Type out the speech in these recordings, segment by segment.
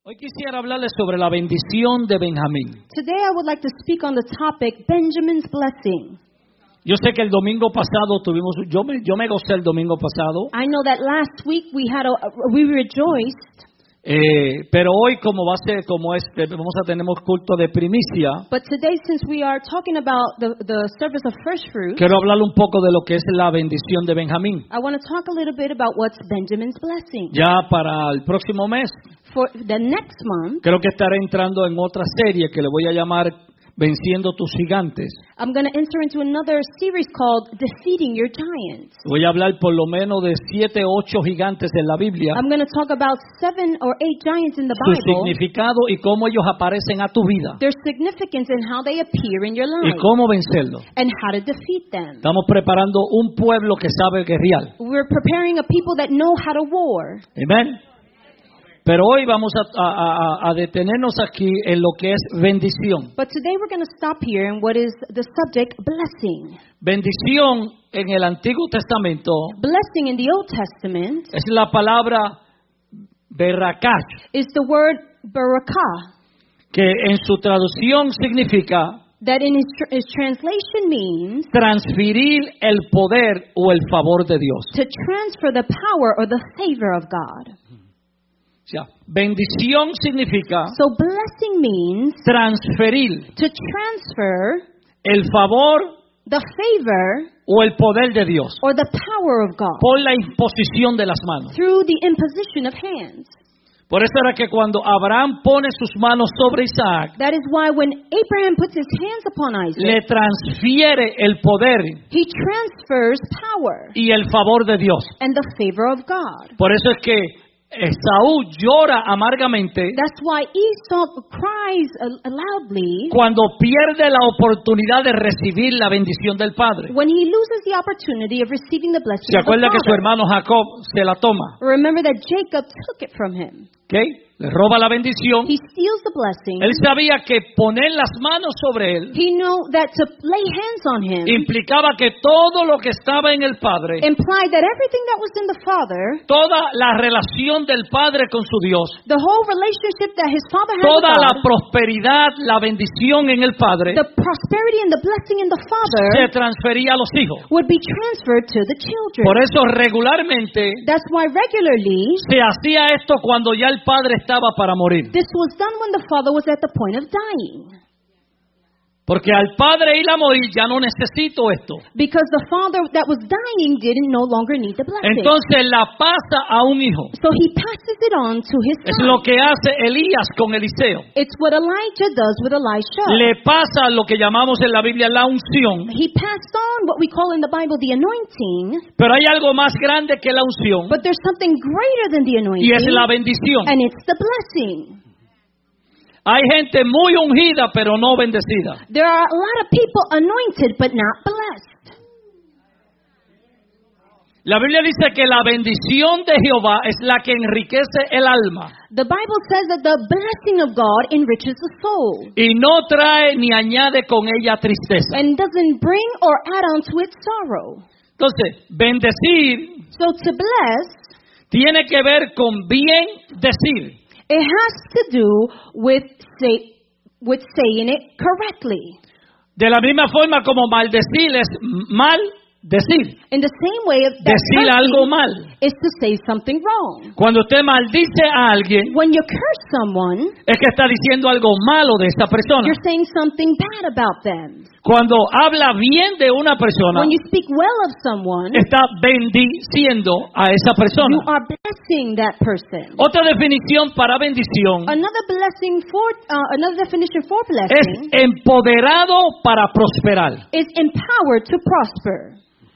Hoy quisiera hablarles sobre la bendición de Benjamín. Today I would like to speak on the topic Benjamin's blessing. Yo sé que el domingo pasado yo me gocé el domingo pasado, I know that last week we rejoiced, pero hoy vamos a tener culto de primicia. but today since we are talking about the service of first fruit, Quiero hablar un poco de lo que es la bendición de Benjamín. I want to talk a little bit about what's Benjamin's blessing. Ya para el próximo mes, For the next month, creo que estaré entrando en otra serie que le voy a llamar Venciendo tus gigantes. I'm going to enter into another series called Defeating Your Giants. Voy a hablar por lo menos de 7 o 8 gigantes en la Biblia, I'm going to talk about 7 or 8 giants in the su Bible, significado y cómo ellos aparecen a tu vida their significance and how they appear in your y life, cómo vencerlos. and how to defeat them. Estamos preparando un pueblo que sabe guerrear. We're preparing a people that know how to war. Amén. Pero hoy vamos a detenernos aquí en lo que es bendición. But today we're going to stop here in what is the subject, blessing. Bendición en el Antiguo Testamento Blessing in the Old Testament es la palabra berakah, is the word barakah, que en su traducción significa that in its translation means transferir el poder o el favor de Dios. to transfer the power or the favor of God. O sea, bendición significa So blessing means transferir to transfer el favor the favor o el poder de Dios or the power of God por la imposición de las manos. through the imposition of hands. Por eso era que cuando Abraham pone sus manos sobre Isaac, That is why when Abraham puts his hands upon Isaac, le transfiere el poder he transfers power y el favor de Dios. and the favor of God. Por eso es que Esaú llora amargamente That's why Esau cries loudly cuando pierde la oportunidad de recibir la bendición del Padre. when he loses the opportunity of receiving the blessing ¿Se of the acuerda que su Father. hermano Jacob se la toma? Remember that Jacob took it from him. ¿Okay? Le roba la bendición. He steals the blessing. Él sabía que poner las manos sobre él He knew that to lay hands on him implicaba que todo lo que estaba en el Padre, implied that everything that was in the Father, toda la relación del Padre con su Dios, the whole relationship that his Father had toda with la God, prosperidad, la bendición en el Padre, the prosperity and the blessing in the se Father transfería a los hijos. would be transferred to the children. Por eso regularmente That's why regularly se hacía esto cuando ya el Padre estaba para morir. this was done when the Father was at the point of dying. Porque al Padre ir a morir ya no necesito esto. Because the Father that was dying didn't no longer need the blessing. Entonces la pasa a un hijo. So he passes it on to his Es son. lo que hace Elías con Eliseo. It's what Elijah does with Elisha. Le pasa lo que llamamos en la Biblia la unción. He passed on what we call in the Bible the anointing, Pero hay algo más grande que la unción but there's something greater than the anointing, y es la bendición. and it's the blessing. Hay gente muy ungida pero no bendecida. There are a lot of people anointed but not blessed. La Biblia dice que la bendición de Jehová es la que enriquece el alma The Bible says that the blessing of God enriches the soul y no trae ni añade con ella tristeza. and doesn't bring or add on to it sorrow. Entonces, bendecir So to bless, tiene que ver con bien decir. it has to do with saying it correctly. De la misma forma como maldecir es mal decir. In the same way that Decir cursing algo mal. is to say something wrong. Cuando usted maldice a alguien, When you curse someone, es que está diciendo algo malo de esa persona. you're saying something bad about them. Cuando habla bien de una persona, When you speak well of someone, está bendiciendo a esa you persona. are blessing that person. Otra definición para bendición Another definition for es blessing empoderado para prosperar. is empowered to prosper.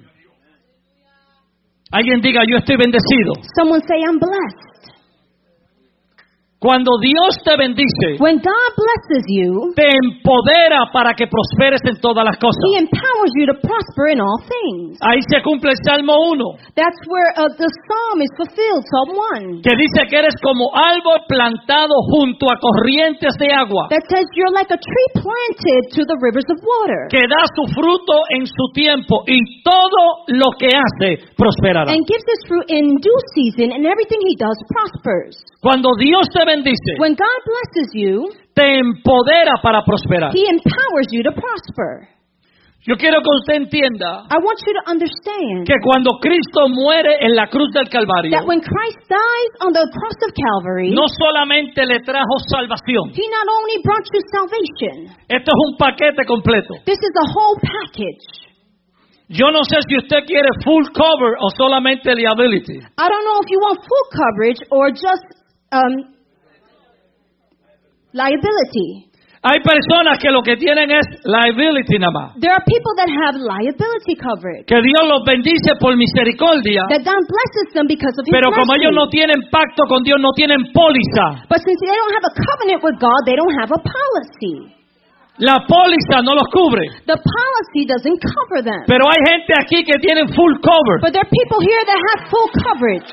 Alguien diga, yo estoy bendecido. Someone say, I'm blessed. Cuando Dios te bendice, When God blesses you, te empodera para que prosperes en todas las cosas. He empowers you to prosper in all things. Ahí se cumple el Salmo 1, That's where the psalm is fulfilled, Psalm 1. que dice que eres como árbol plantado junto a corrientes de agua, That says you're like a tree planted to the rivers of water que da su fruto en su tiempo y todo lo que hace prosperará. and gives his fruit in due season, and everything he does prospers. Cuando Dios te bendice, When God blesses you, te empodera para prosperar. He empowers you to prosper. Yo quiero que usted entienda I want you to understand que cuando Cristo muere en la cruz del Calvario, that when Christ dies on the cross of Calvary, no solamente le trajo salvación. He not only brought you salvation, Esto es un paquete completo. this is a whole package. Yo no sé si usted quiere full cover o solamente liability. I don't know if you want full coverage or just liability. Hay personas que lo que tienen es liability nada más. There are people that have liability coverage. Que Dios los bendice por misericordia, That God blesses them because of His pero como mercy. ellos no tienen pacto con Dios, no tienen póliza. But since they don't have a covenant with God, they don't have a policy. La póliza no los cubre. The policy doesn't cover them. Pero hay gente aquí que tienen full cover. But there are people here that have full coverage.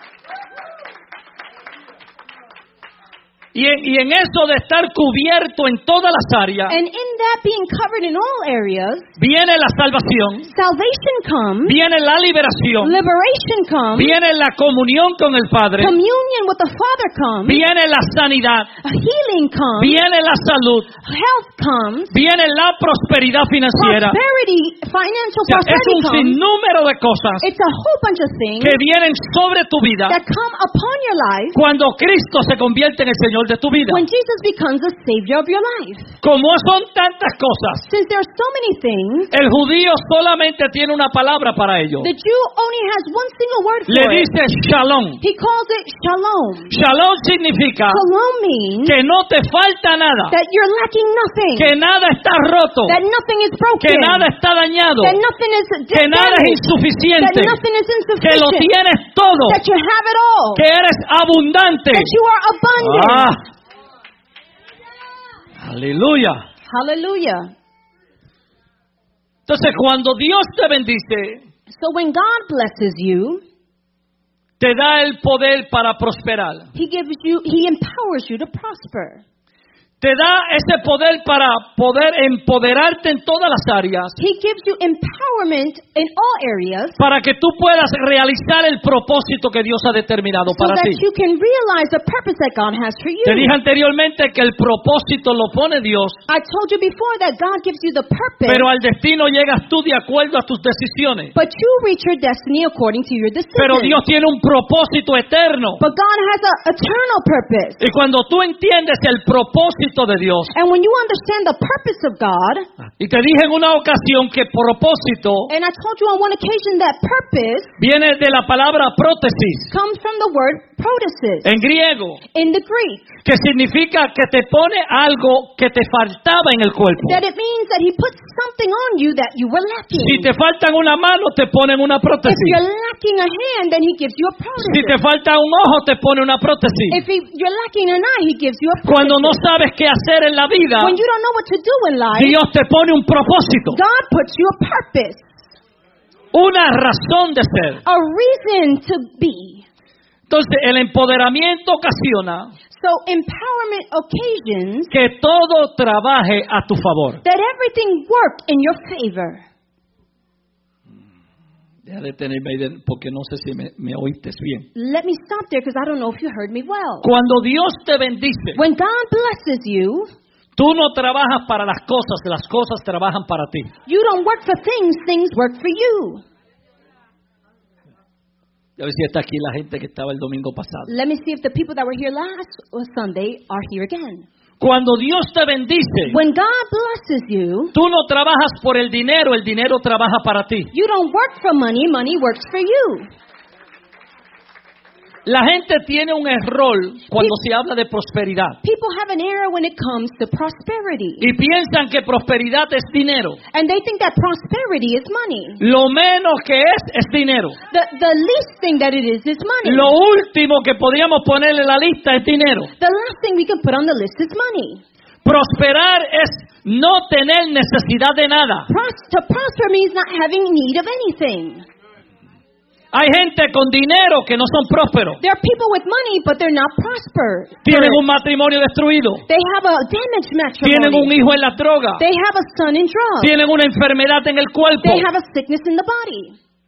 Y en eso de estar cubierto en todas las áreas, And in that being covered in all areas, viene la salvación, salvation comes, viene la liberación, liberation comes, viene la comunión con el Padre, communion with the Father comes, viene la sanidad, healing comes, viene la salud, health comes, viene la prosperidad financiera. prosperity, financial O sea, es prosperity un comes. sinnúmero de cosas It's a whole bunch of things que vienen sobre tu vida that come upon your life cuando Cristo se convierte en el Señor de tu vida. when Jesus becomes the Savior of your life. Como son tantas cosas, Since there are so many things, el judío solamente tiene una palabra para ello. the Jew only has one single word Le for it. dice shalom. He calls it shalom. Shalom significa Shalom means que no te falta nada, that you're lacking nothing, que nada está roto, that nothing is broken, que nada está dañado, that nothing is que nada es damaged, that insuficiente, nothing is que lo insufficient, tienes todo, that you have it all, que eres abundante. that you are abundant. Ah. Aleluya. Hallelujah. Entonces, cuando Dios te bendice, So when God blesses you, te da el poder para prosperar. He empowers you to prosper. Te da ese poder para poder empoderarte en todas las áreas, He gives you empowerment in all areas para que tú puedas realizar el propósito que Dios ha determinado so para that ti. you can realize the purpose that God has for you. Te dije anteriormente que el propósito lo pone Dios, I told you before that God gives you the purpose, pero al destino llegas tú de acuerdo a tus decisiones. but you reach your destiny according to your decision. Pero Dios tiene un propósito eterno. But God has an eternal purpose. Y cuando tú entiendes el propósito de Dios, And when you understand the purpose of God, y te dije en una ocasión que propósito and I told you on one occasion that purpose viene de la palabra prótesis comes from the word protasis en griego, in the Greek, que significa que te pone algo que te faltaba en el cuerpo. that it means that He puts something on you that you were lacking. Si te faltan una mano, te ponen una If prótesis. you're lacking a hand, then He gives you a Si protasis. te falta un ojo, te pone una prótesis. If you're lacking an eye, He gives you a Cuando no protasis. sabes qué hacer en la vida, When you don't know what to do in life, Dios te pone un propósito, God puts you a purpose, una razón de ser. a reason to be. Entonces, el empoderamiento ocasiona So empowerment occasions que todo trabaje a tu favor. that everything work in your favor. Deja de tenerme ahí porque no sé si me oíste bien. Let me stop there because I don't know if you heard me well. Cuando Dios te bendice, When God blesses you, tú no trabajas para las cosas trabajan para ti. you don't work for things, things work for you. A ver si está aquí la gente que estaba el domingo pasado. Let me see if the people that were here last Sunday are here again. Cuando Dios te bendice, When God blesses you, tú no trabajas por el dinero trabaja para ti. you don't work for money, money works for you. La gente tiene un error cuando se habla de prosperidad People have an error when it comes to prosperity. y piensan que prosperidad es dinero. And they think that prosperity is money. Lo menos que es dinero. The least thing that it is money. Lo último que podríamos ponerle en la lista es dinero. The last thing we can put on the list is money. Prosperar es no tener necesidad de nada. To prosper means not having need of anything. Hay gente con dinero que no son prósperos. There are people with money, but they're not prosper. Tienen un matrimonio destruido. They have a damaged Tienen un matrimony. hijo en la droga. They have a son in drugs. Tienen una enfermedad en el cuerpo. They have a sickness in the body.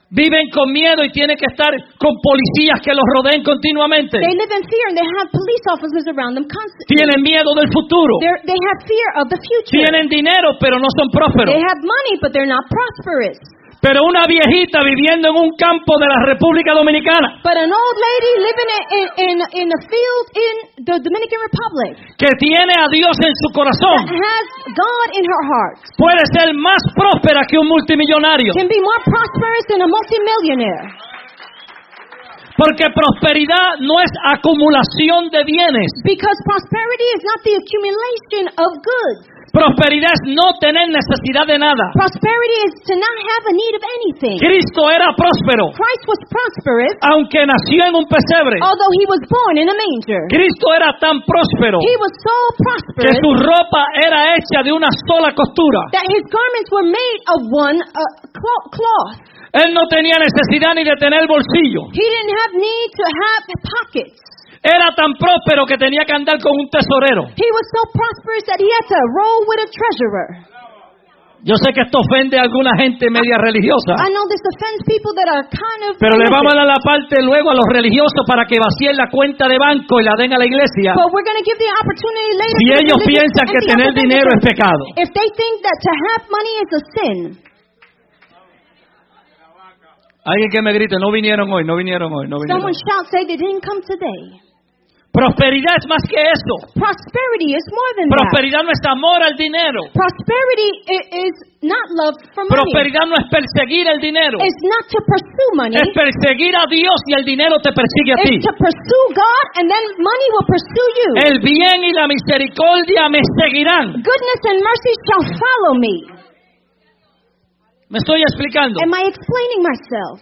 Viven con miedo y tienen que estar con policías que los rodeen continuamente. They live in fear and they have police officers around them constantly. Tienen miedo del futuro. They have fear of the future. Tienen dinero, pero no son prósperos. They have money, but they're not prosperous. Pero una viejita viviendo en un campo de la República Dominicana, But an old lady living in a field in the Dominican Republic que tiene a Dios en su that corazón, has God in her heart puede ser más próspera que un multimillonario. can be more prosperous than a multimillionaire. Porque prosperidad no es acumulación de bienes. Because prosperity is not the accumulation of goods. Prosperidad es no tener necesidad de nada. Prosperity is to not have a need of anything. Cristo era próspero, Christ was prosperous, aunque nació en un pesebre. although he was born in a manger. Cristo era tan próspero He was so que prosperous su ropa era hecha de una sola costura. that his garments were made of one cloth. Él no tenía necesidad ni de tener bolsillo. He didn't have need to have pockets. Era tan próspero que tenía que andar con un tesorero. He was so prosperous that he had to roll with a treasurer. Yo sé que esto ofende a alguna gente media religiosa, I know this offends people that are kind of pero le vamos a dar la parte luego a los religiosos para que vacíen la cuenta de banco y la den a la iglesia. But we're going to give the opportunity later. Si for the ellos religious piensan to que empty tener out the dinero bank es pecado. If they think that to have money is a sin. Alguien que me grite, no vinieron hoy, no vinieron hoy, no vinieron Someone hoy. shout, say they didn't come today. Prosperidad es más que eso. Prosperity is more than that. Prosperidad no es amor al dinero. Prosperity is not love for money. Prosperidad no es perseguir el dinero. It's not to pursue money. Es perseguir a Dios y el dinero te persigue a ti. It's to pursue God and then money will pursue you. El bien y la misericordia me seguirán. Goodness and mercy shall follow me. ¿Me estoy explicando? Am I explaining myself?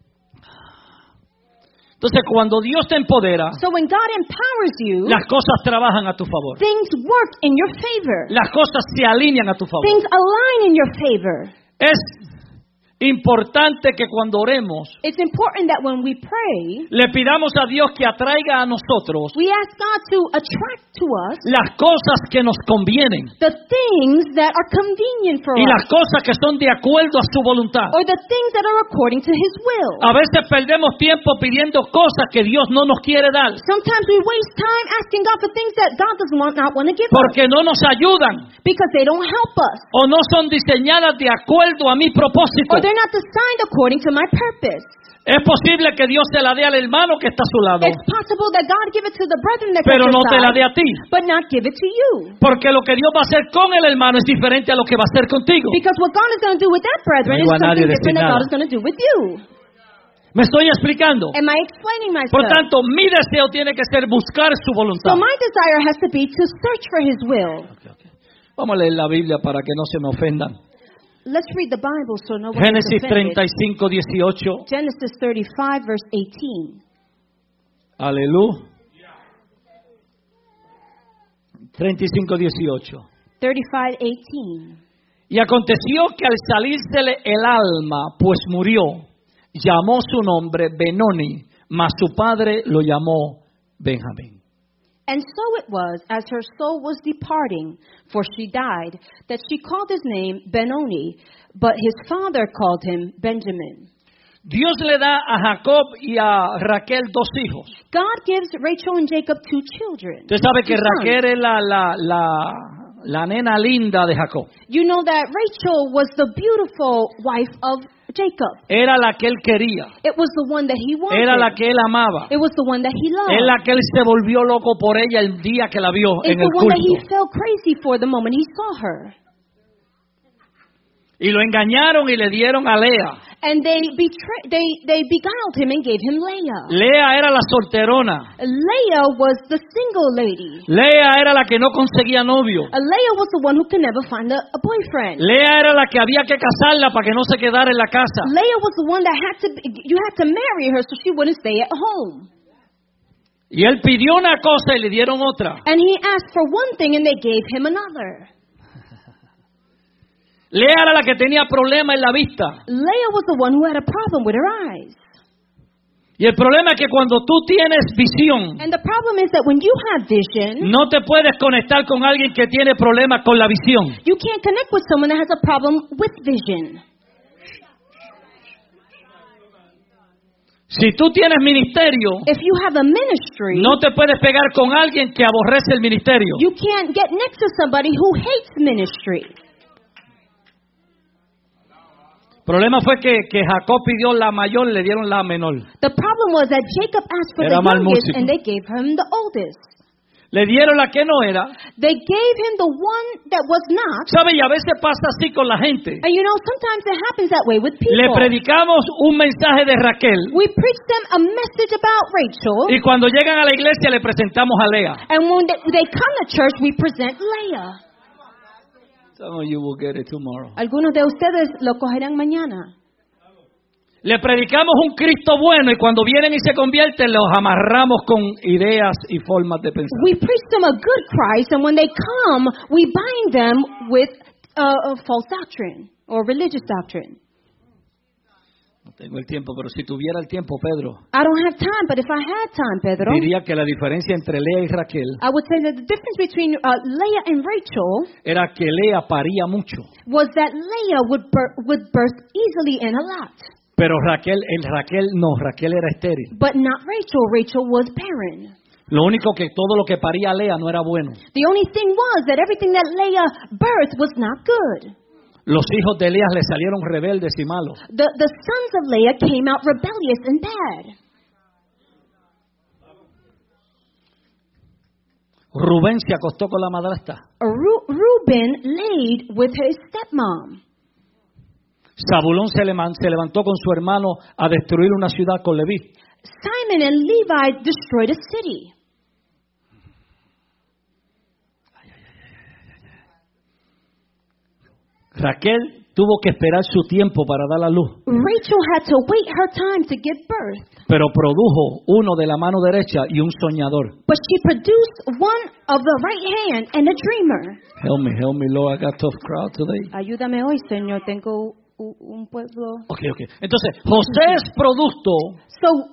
Entonces, cuando Dios te empodera, So when God empowers you, las cosas trabajan a tu favor. things work in your favor. Las cosas se alinean a tu favor. Things align in your favor. Es importante que cuando oremos, It's important that when we pray, le pidamos a Dios que atraiga a nosotros we ask God to attract to us las cosas que nos convienen the things that are convenient for y us, las cosas que son de acuerdo a su voluntad. or the things that are according to His will. A veces perdemos tiempo pidiendo cosas que Dios no nos quiere dar Sometimes we waste time asking God for things that God does not want to give us porque no nos ayudan because they don't help us, o no son diseñadas de acuerdo a mi propósito. or they're not designed according to my purpose. Es posible que Dios se la dé al hermano que está a su lado, It's possible that God give it to the brethren that pero at no your te la side, dé a ti. but not give it to you. Porque lo que Dios va a hacer con el hermano es diferente a lo que va a hacer contigo. Because what God is going to do with that brethren No is iba a nadie something a decir different that God nada. is going to do with you. ¿Me estoy explicando? Am I explaining Por myself? tanto, mi deseo tiene que ser buscar su voluntad. So my desire has to be to search for His will. Vamos a leer la Biblia para que no se me ofendan. Let's read the Bible so no one is Génesis offended. 35, 18. Genesis 35, verse 18. Aleluya. 35, 18. 35, 18. Y aconteció que al salírsele el alma, pues murió, llamó su nombre Benoni, mas su padre lo llamó Benjamín. And so it was, as her soul was departing, for she died, that she called his name Benoni, but his father called him Benjamin. Dios le da a Jacob y a Raquel dos hijos. God gives Rachel and Jacob two children. Usted sabe que two sons. Raquel es la nena linda de Jacob. You know that Rachel was the beautiful wife of Jacob. Era la que él quería. It was the one that he wanted. Era la que él amaba. It was the one that he loved. Es la que él se volvió loco por ella el día que la vio It's en el the one that he culto. felt crazy for the moment he saw her. Y lo engañaron y le dieron a Lea. And they beguiled him and gave him Leah. Lea era la solterona. Leah was the single lady. Lea era la que no conseguía novio. Leah was the one who could never find a boyfriend. Lea era la que había que casarla para que no se quedara en la casa. Leah was the one that you had to marry her so she wouldn't stay at home. Y él pidió una cosa y le dieron otra. And he asked for one thing and they gave him another. Lea era la que tenía problema en la vista. Leah was the one who had a problem with her eyes. Y el problema es que cuando tú tienes visión, And the problem is that when you have vision, no te puedes conectar con alguien que tiene problemas con la visión. you can't connect with someone that has a problem with vision. Si tú tienes ministerio, If you have a ministry, no te puedes pegar con alguien que aborrece el ministerio. you can't get next to somebody who hates ministry. El problema fue que Jacob pidió la mayor, le dieron la menor. The problem was that Jacob asked for Era the mal youngest músico. and they gave him the oldest. Le dieron la que no era. They gave him the one that was not. ¿Sabe? Y a veces pasa así con la gente. And you know, sometimes it happens that way with Le people. predicamos un mensaje de Raquel We preach them a message about Rachel, y cuando llegan a la iglesia le presentamos a Lea. and when they come to church, we present Leah. Some of you will get it tomorrow. Algunos de ustedes lo cogerán mañana. Le predicamos un Cristo bueno y cuando vienen y se convierten los amarramos con ideas y formas de pensar. We preach them a good Christ, and when they come, we bind them with a false doctrine or religious doctrine. No tengo el tiempo, pero si tuviera el tiempo, Pedro, I don't have time, but if I had time, Pedro, diría que la diferencia entre Lea y Raquel I would say that the difference between Leah and Rachel era que Lea paría mucho, was that Leah would birth easily and a lot, pero Raquel era estéril. but not Rachel. Rachel was barren. Lo único que todo lo que paría Lea no era bueno. The only thing was that everything that Leah birthed was not good. Los hijos de Lea le salieron rebeldes y malos. The sons of Leah came out rebellious and bad. Rubén se acostó con la madrastra. Reuben laid with his stepmom. Zabulón se levantó con su hermano a destruir una ciudad con Leví. Simon and Levi destroyed a city. Raquel tuvo que esperar su tiempo para dar la luz, Rachel had to wait her time to give birth, pero produjo uno de la mano derecha y un soñador. but she produced one of the right hand and a dreamer. Help me, Lord, I got a tough crowd today. Ayúdame hoy, Señor, tengo un pueblo. Okay. Entonces, José es producto So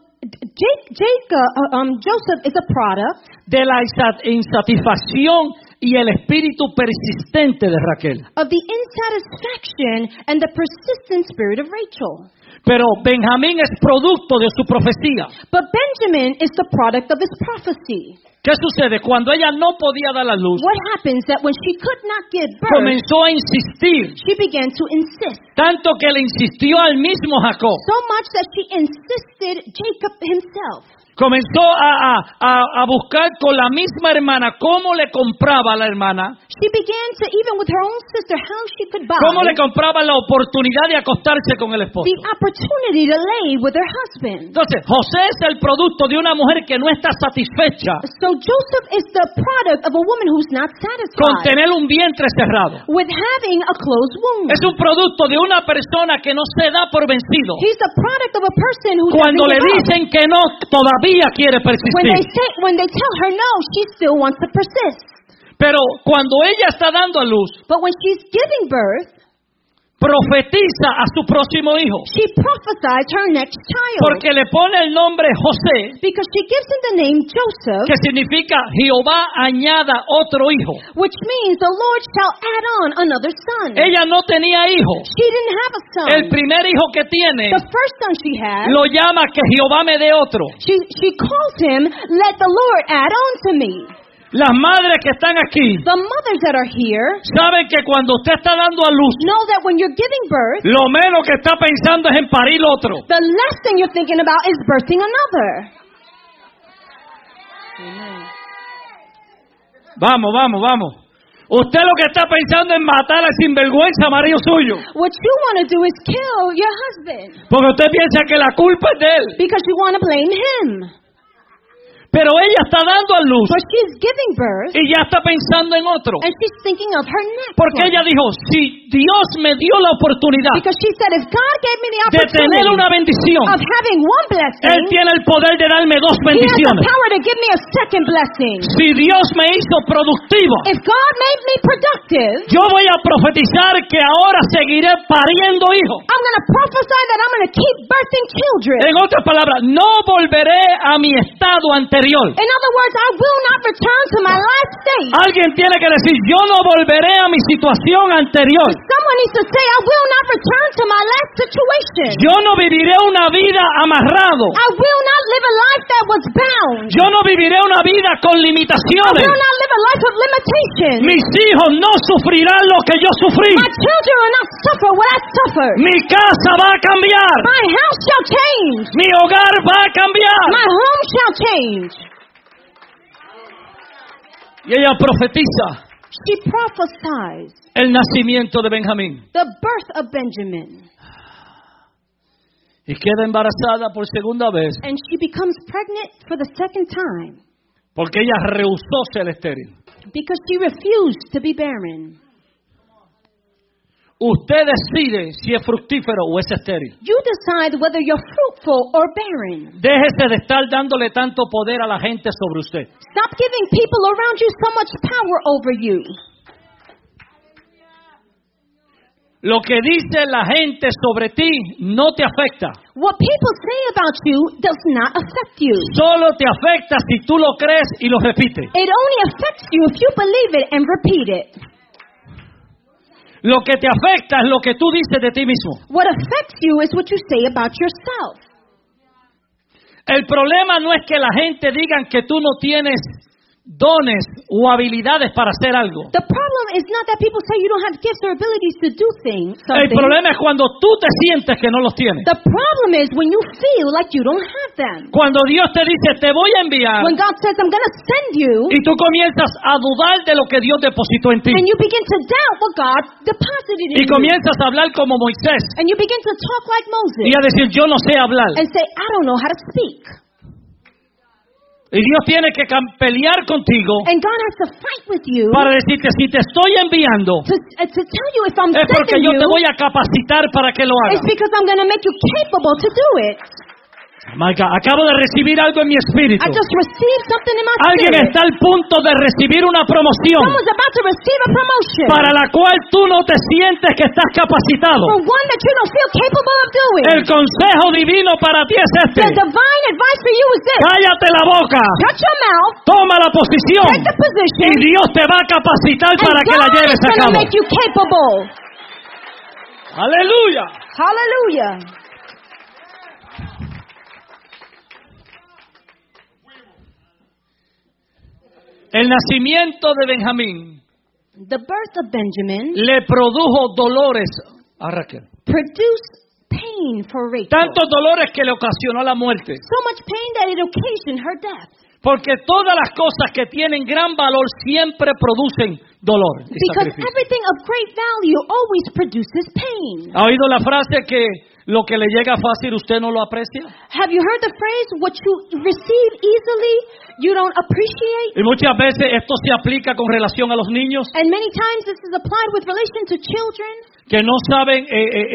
Joseph is a product de la insatisfacción y el espíritu persistente de Raquel. of the insatisfaction and the persistent spirit of Rachel. Pero Benjamín es producto de su profecía. But Benjamin is the product of his prophecy. ¿Qué sucede? Cuando ella no podía dar la luz, What happens that when she could not give birth, comenzó a insistir, she began to insist. tanto que le insistió al mismo Jacob. So much that she insisted Jacob himself. Comenzó a buscar con la misma hermana cómo le compraba a la hermana, She began to, even with her own sister, how she could buy cómo le compraba la oportunidad de acostarse con el esposo. the opportunity to lay with her husband. Entonces, José es el producto de una mujer que no está satisfecha So Joseph is the product of a woman who's not con satisfied tener un vientre cerrado. with having a closed womb. Es un producto de una persona que no se da por vencido. He's the product of a person who Cuando le doesn't give up. dicen que no, todavía quiere persistir. When they tell her no, she still wants to persist. Pero cuando ella está dando a luz, But when she's giving birth, profetiza a su próximo hijo. she prophesies her next child. Porque le pone el nombre José, Because she gives him the name Joseph, que significa Jehová añada otro hijo. which means the Lord shall add on another son. Ella no tenía hijo. She didn't have a son. El primer hijo que tiene The first son she had, lo llama que Jehová me dé otro. she calls him, let the Lord add on to me. Las madres que están aquí The mothers that are here saben que cuando usted está dando a luz, know that when you're giving birth, lo menos que está pensando es en parir otro. the last thing you're thinking about is birthing another. Vamos. Usted lo que está pensando es matar al sinvergüenza marido suyo. What you want to do is kill your husband Porque usted piensa que la culpa es de él. because you want to blame him. Pero ella está dando a luz But she's giving birth y ya está pensando en otro. and she's thinking of her next Porque one. ella dijo, si Dios me dio la oportunidad Because she said, if God gave me the de tener opportunity una bendición, of having one Él blessing, tiene el poder de darme dos He has the bendiciones. power to give me a second blessing. Si Dios me hizo productivo, If God made me productive, yo voy a profetizar que ahora seguiré pariendo hijos. I'm going to prophesy that I'm going to keep birthing children. En otras palabras, no volveré a mi estado anterior. anterior. In other words, I will not return to my last state. Alguien tiene que decir, yo no volveré a mi situación anterior. Someone needs to say, I will not return to my last situation. Yo no viviré una vida amarrado. I will not live a life that was bound. Yo no viviré una vida con I limitaciones. will not live a life of limitations. Mis hijos no sufrirán lo que yo sufrí. My children will not suffer what I suffered. Mi casa va a cambiar. My house shall change. Mi hogar va a cambiar. My home shall change. Y ella profetiza She prophesies el nacimiento de Benjamín. the birth of Benjamin. Y queda embarazada por segunda vez And she becomes pregnant for the second time porque ella rehusó ser estéril. because she refused to be barren. Usted decide si es fructífero o es estéril. You decide whether you're fruitful or barren. Déjese de estar dándole tanto poder a la gente sobre usted. Stop giving people around you so much power over you. Lo que dice la gente sobre ti no te afecta. What people say about you does not affect you. Solo te afecta si tú lo crees y lo repites. It only affects you if you believe it and repeat it. Lo que te afecta es lo que tú dices de ti mismo. What affects you is what you say about yourself. El problema no es que la gente diga que tú no tienes dones o habilidades para hacer algo. The problem is not that people say you don't have gifts or abilities to do things. El problema es cuando tú te sientes que no los tienes. The problem is when you feel like you don't have them. Cuando Dios te dice, te voy a enviar, When God says, I'm going to send you, y tú comienzas a dudar de lo que Dios depositó en ti. and you begin to doubt what God deposited Y in you. comienzas a hablar como Moisés. And you begin to talk like Y Moses a decir, yo no sé hablar. and say, I don't know how to speak. Y Dios tiene que pelear contigo And God has to fight with you para decirte, si te estoy enviando, to tell you if I'm es porque sending yo you, te voy a capacitar para que lo hagas. it's because I'm going to make you capable to do it. My God, acabo de recibir algo en mi espíritu. I just received something in my Alguien spirit. está al punto de recibir una promoción Someone's about to receive a promotion para la cual tú no te sientes que estás capacitado. for one that you don't feel capable of doing. El consejo divino para ti es este. The divine advice for you is this. Cállate la boca, Shut your mouth, toma la posición take the position, y Dios te va a capacitar and para que la God lleves is a going to cabo. make you capable. Aleluya. Hallelujah. El nacimiento de Benjamín The birth of Benjamin le produjo dolores a Raquel. produced pain for Rachel. Tantos dolores que le ocasionó la muerte. So much pain that it occasioned her death. Porque todas las cosas que tienen gran valor siempre producen dolor y Because sacrificio. everything of great value always produces pain. ¿Ha oído la frase que lo que le llega fácil usted no lo aprecia? Have you heard the phrase, what you receive easily, you don't appreciate? Y muchas veces esto se aplica con relación a los niños And many times this is applied with relation to children que no saben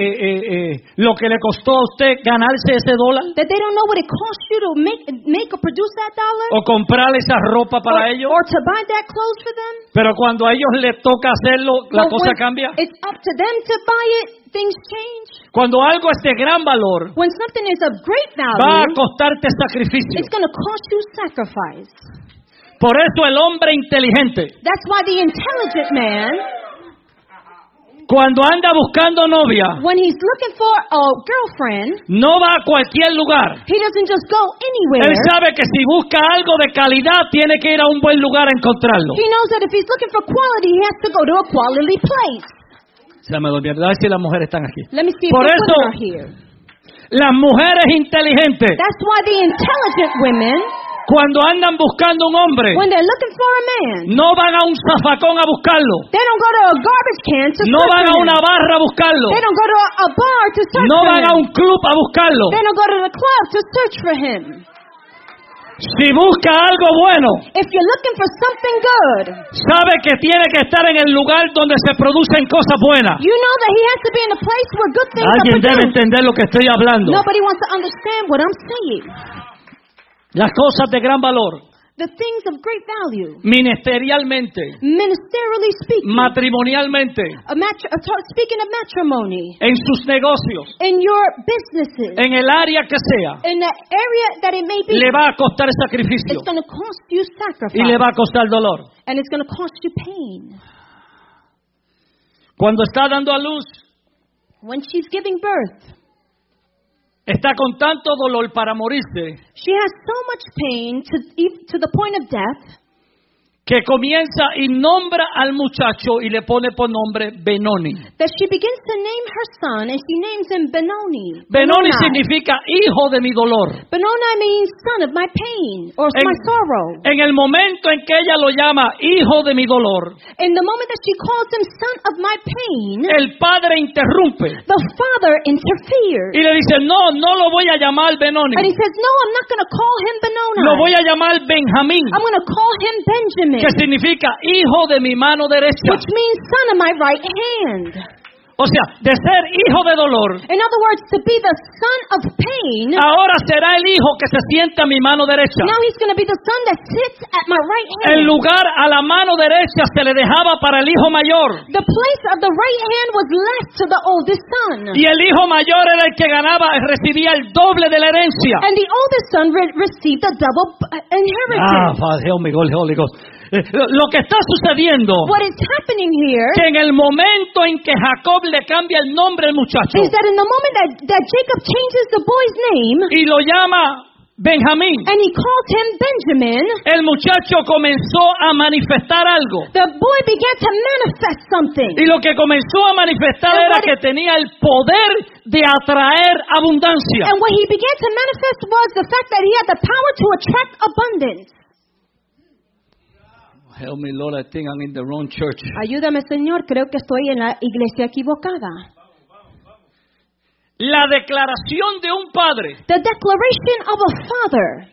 lo que le costó a usted ganarse ese dólar that they don't know what it costs you to make or produce that dollar o comprar esa ropa para ellos. or to buy that clothes for them. Pero cuando a ellos les toca hacerlo, la But cosa when cambia. it's up to them to buy it, things change. Cuando algo es de gran valor, When something is of great va a value, costarte sacrificio. it's going to cost you sacrifice. Por eso el hombre inteligente, That's why the intelligent man, cuando anda buscando novia, when he's looking for a girlfriend, no va a cualquier lugar. he doesn't just go Él anywhere. sabe que si busca algo de calidad, tiene que ir a un buen lugar a encontrarlo. He knows that if he's looking for quality, he has to go to a quality place. Se me olvidó. A ver si las mujeres están aquí. Let me see if Por the eso, women are here. las mujeres inteligentes, That's why the intelligent women, cuando andan buscando un hombre, when they're looking for a man, no van a un zafacón a buscarlo. they don't go to a garbage can to No search van a for una him. barra a buscarlo. They don't go to a bar to search No for van a him. un club a buscarlo. They don't go to the club to search for him. Si busca algo bueno, If you're looking for something good, sabe que tiene que estar en el lugar donde se producen cosas buenas. you know that he has to be in a place where good things Alguien are debe produced. entender lo que estoy hablando. Nobody wants to understand what I'm saying. Las cosas de gran valor the things of great value, ministerialmente, ministerially speaking, matrimonialmente, speaking of matrimony, en sus negocios, in your businesses, en el área que sea, in the area that it may be, le va a costar sacrificio it's going to cost you sacrifice, y le va a costar dolor. and it's going to cost you pain. Cuando está dando a luz, When she's giving birth, está con tanto dolor para morirse she has so much pain to the point of death que comienza y nombra al muchacho y le pone por nombre Benoni. that she begins to name her son, and she names him Benoni. Benoni significa hijo de mi dolor. Benoni means son of my pain or my sorrow. En el momento en que ella lo llama hijo de mi dolor, In the moment that she calls him son of my pain, el padre interrumpe the father interferes. y le dice, no lo voy a llamar Benoni, And he says, no, I'm not going to call him Benoni. lo voy a llamar Benjamín, I'm going to call him Benjamin, que significa hijo de mi mano derecha. which means son of my right hand. O sea, de ser hijo de dolor, In other words, to be the son of pain, ahora será el hijo que se sienta a mi mano derecha. now he's going to be the son that sits at my right El hand. lugar a la mano derecha se le dejaba para el hijo mayor. The place of the right hand was left to the oldest son. Y el hijo mayor era el que ganaba, recibía el doble de la herencia. And the oldest son received a double inheritance. Father, help me, Holy Ghost. Lo que está sucediendo, What is happening here que en el momento en que Jacob le cambia el nombre al muchacho is that in the moment that Jacob changes the boy's name y lo llama Benjamín, and he calls him Benjamin, el muchacho comenzó a manifestar algo. the boy began to manifest something. Y lo que comenzó a manifestar era que tenía el poder de atraer abundancia. And what he began to manifest was the fact that he had the power to attract abundance. Help me, Lord, I think I'm in the wrong church. Ayúdame, Señor, creo que estoy en la iglesia equivocada. La declaración de un padre The declaration of a father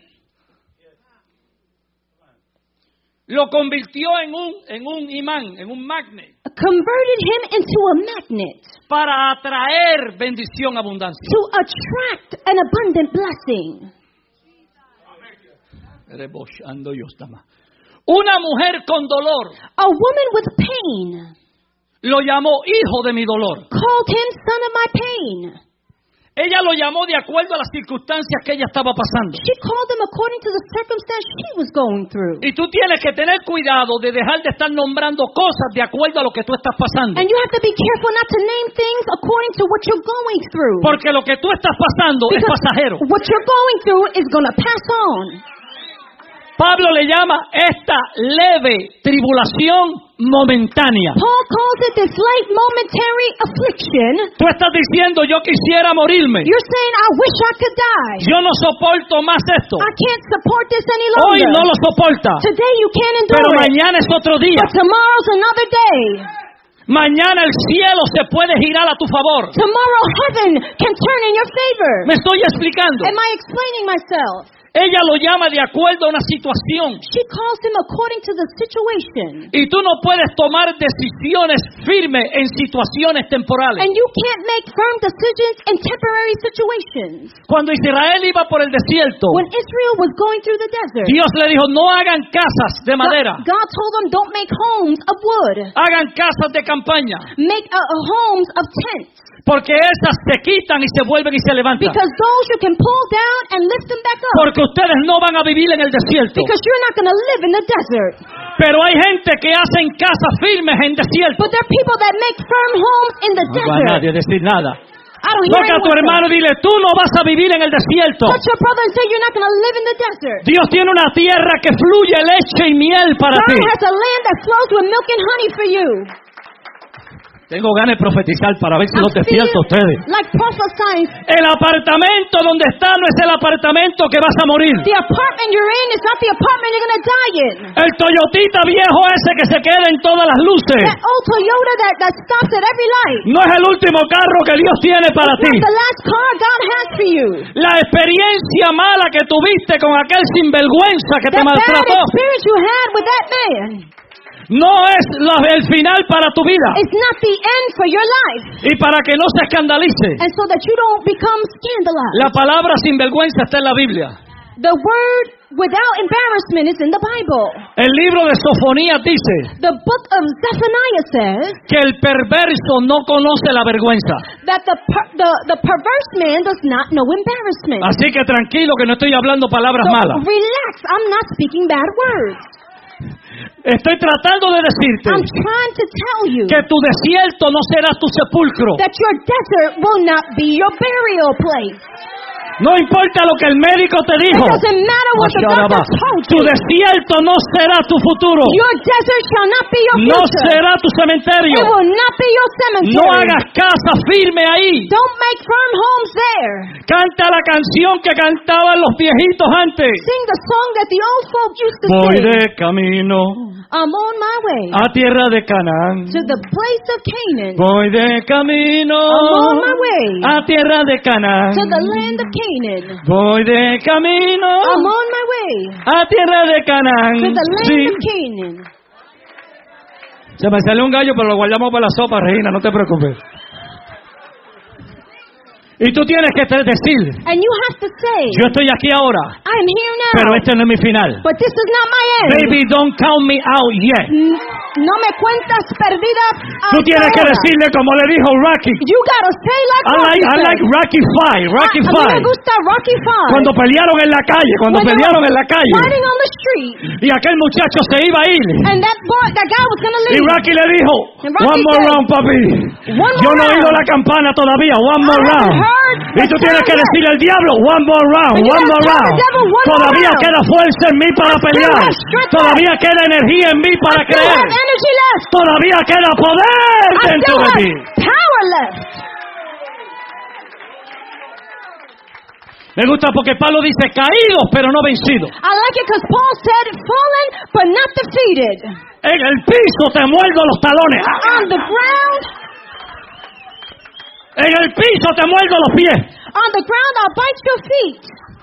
lo convirtió en un imán, en un magnet, converted him into a magnet para atraer bendición, abundancia. to attract an abundant blessing. Una mujer con dolor A woman with pain lo llamó hijo de mi dolor. called him son of my pain. Ella lo llamó de acuerdo a las circunstancias que ella estaba pasando. She called him according to the circumstance she was going through. Y tú tienes que tener cuidado de dejar de estar nombrando cosas de acuerdo a lo que tú estás pasando. And you have to be careful not to name things according to what you're going through. Porque lo que tú estás pasando es pasajero. What you're going through is going to pass on. Pablo le llama esta leve tribulación momentánea. Paul calls it this light momentary affliction. Tú estás diciendo, yo quisiera morirme. You're saying, I wish I could die. Yo no soporto más esto. I can't support this any Hoy longer. no lo soporta. Today you can't endure Pero it. mañana es otro día. But tomorrow's another day. Mañana el cielo se puede girar a tu favor. Tomorrow heaven can turn in your favor. Me estoy explicando. Am I explaining myself? Ella lo llama de acuerdo a una situación. She calls him according to the situation. Y tú no puedes tomar decisiones firmes en situaciones temporales. And you can't make firm decisions in temporary situations. Cuando Israel iba por el desierto, When Israel was going through the desert, Dios le dijo, no hagan casas de madera, God told them, don't make homes of wood. hagan casas de campaña, Make homes of tents. porque esas se quitan y se vuelven y se levantan. Because those you can pull down and lift them back up. Porque ustedes no van a vivir en el desierto. Because you're not going to live in the desert. Pero hay gente que hacen casas firmes en desierto. But there are people that make firm homes in the No va a desert. nadie decir nada. I don't hear Toca a tu anyone hermano y dile, tú no vas a vivir en el desierto. touch your brother and say you're not going to live in the desert. Dios tiene una tierra que fluye leche y miel para God ti. has a land that flows with milk and honey for you. Tengo ganas de profetizar para ver si I'm los despierto a ustedes. like prophesying. El apartamento donde está no es el apartamento que vas a morir. The apartment you're in is not the apartment you're going to die in. El Toyotita viejo ese que se queda en todas las luces That old Toyota that stops at every light. no es el último carro que Dios tiene para It's ti. not the last car God has for you. La experiencia mala que tuviste con aquel sinvergüenza que te That bad maltrató experience you had with that man no es el final para tu vida. is not the end for your life. Y para que no se escandalice, And so that you don't become scandalized. la palabra sinvergüenza está en la Biblia. The word without embarrassment is in the Bible. El libro de Sofonías dice The book of Zephaniah says que el perverso no conoce la vergüenza. that the perverse man does not know embarrassment. Así que tranquilo que no estoy hablando palabras So malas. relax, I'm not speaking bad words. Estoy tratando de decirte I'm trying to tell you que tu desierto no será tu sepulcro. that your desert will not be your burial place. No importa lo que el médico te dijo. It doesn't matter what the doctor told Tu you. desierto no será tu futuro. Your desert shall not be your No future. será tu cementerio. It will not be your cemetery. No hagas casa firme ahí. Don't make firm homes there. Canta la canción que cantaban los viejitos antes. Sing the song that the old folk used to Voy sing. de camino I'm on my way a tierra de Canaán. to the place of Canaan. Voy de camino I'm on my way a tierra de Canaán. to the land of Canaan. Voy de camino I'm on my way a tierra de to Canaán. the land Sí. of Canaan. Se me salió un gallo, pero lo guardamos para la sopa, Regina, no te preocupes. Y tú tienes que decir, And you have to say, yo estoy aquí ahora, I'm here now, pero este no es mi final. but this is not my end. Baby, don't count me out yet. No me cuentas perdida Tú hasta tienes que ahora. decirle como le dijo Rocky. You gotta say like I Rocky like said. Rocky V. Rocky A mí V. me gusta Rocky V. Cuando pelearon en la calle, When they were calle. fighting on the street, Y aquel muchacho se iba a ir. and that guy was gonna Y leave. Rocky le dijo, And Rocky one more said, round, papi. "One Yo more no he oído round." la campana todavía. One more I haven't round. heard Y the tú tienes que sound yet. decirle al diablo, one more round, And you one gotta more tell the round. devil, "One more Todavía round." queda fuerza en mí para I still pelear. have strength Todavía queda energía en mí para I still creer. have energy left. Todavía queda poder I dentro still de have ti. power left. Me gusta porque Pablo dice caídos pero no vencidos. I like it because Paul said, fallen but not defeated. En el piso te muerdo los talones. On the ground, En el piso te muerdo los pies. on the ground, I'll bite your feet.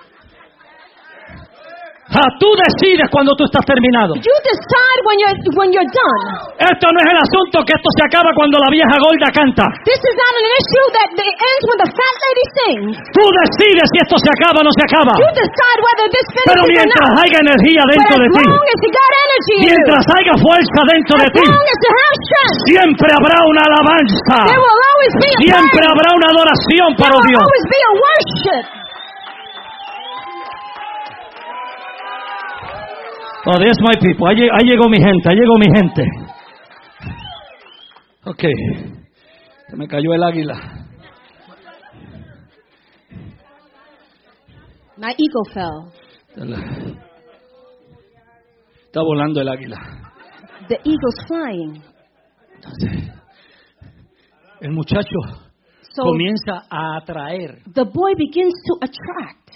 Tú decides cuando tú estás terminado. You decide when you're done. Esto no es el asunto que esto se acaba cuando la vieja gorda canta. This is not an issue that ends when the fat lady sings. Tú decides si esto se acaba o no se acaba. You decide whether this Pero finishes or mientras not. haya energía But dentro as de ti, long as you got energy in you, mientras haya fuerza dentro de as ti, long as you have strength, siempre habrá una alabanza. there will always be a Siempre praise. habrá una adoración There para will Dios. always be a worship. Oh, there's my people. Ahí llegó mi gente, ahí llegó mi gente. Ok. Se me cayó el águila. My ego fell. Está volando el águila. The eagle's flying. Entonces, el muchacho So comienza a atraer. the boy begins to attract.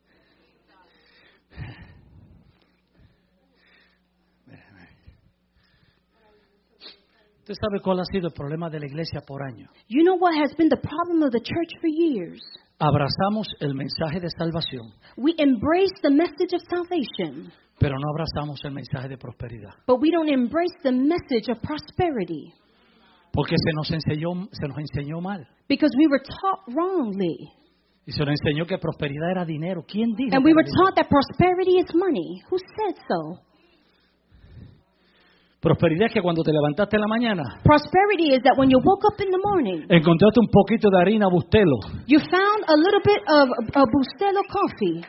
¿Usted sabe cuál ha sido el problema de la iglesia por años? You know what has been the problem of the church for years? Abrazamos el mensaje de salvación, We embrace the message of salvation, pero no abrazamos el mensaje de prosperidad. but we don't embrace the message of prosperity Porque se nos enseñó mal. because we were taught wrongly. Y se nos enseñó que prosperidad era dinero. ¿Quién dijo? And que we era were dinero? taught that prosperity is money. Who said so? Prosperidad es que cuando te levantaste en la mañana, Prosperity is that when you woke up in the morning, encontraste un poquito de harina Bustelo you found a little bit of Bustelo coffee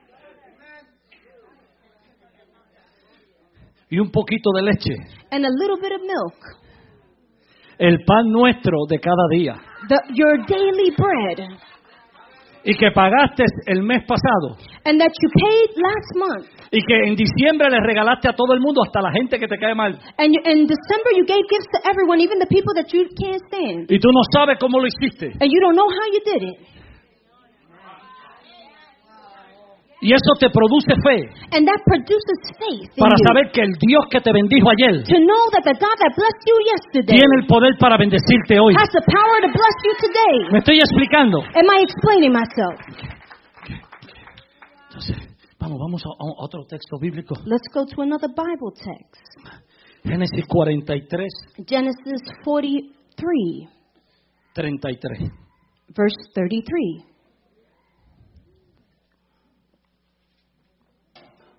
y un poquito de leche. and a little bit of milk. El pan nuestro de cada día. Your daily bread. Y que pagaste el mes pasado. And that you paid last month. Y que en diciembre le regalaste a todo el mundo, hasta la gente que te cae mal. And in December you gave gifts to everyone, even the people that you can't stand. Y tú no sabes cómo lo hiciste. And you don't know how you did it. Y eso te produce fe And that produces faith in para you. saber que el Dios que te bendijo ayer To know that the God that blessed you yesterday tiene el poder para bendecirte hoy. has the power to bless you today. ¿Me estoy explicando? Am I explaining myself? Entonces, vamos a otro texto bíblico. Let's go to another Bible text. Génesis 43, Genesis 43, 33. verse 33.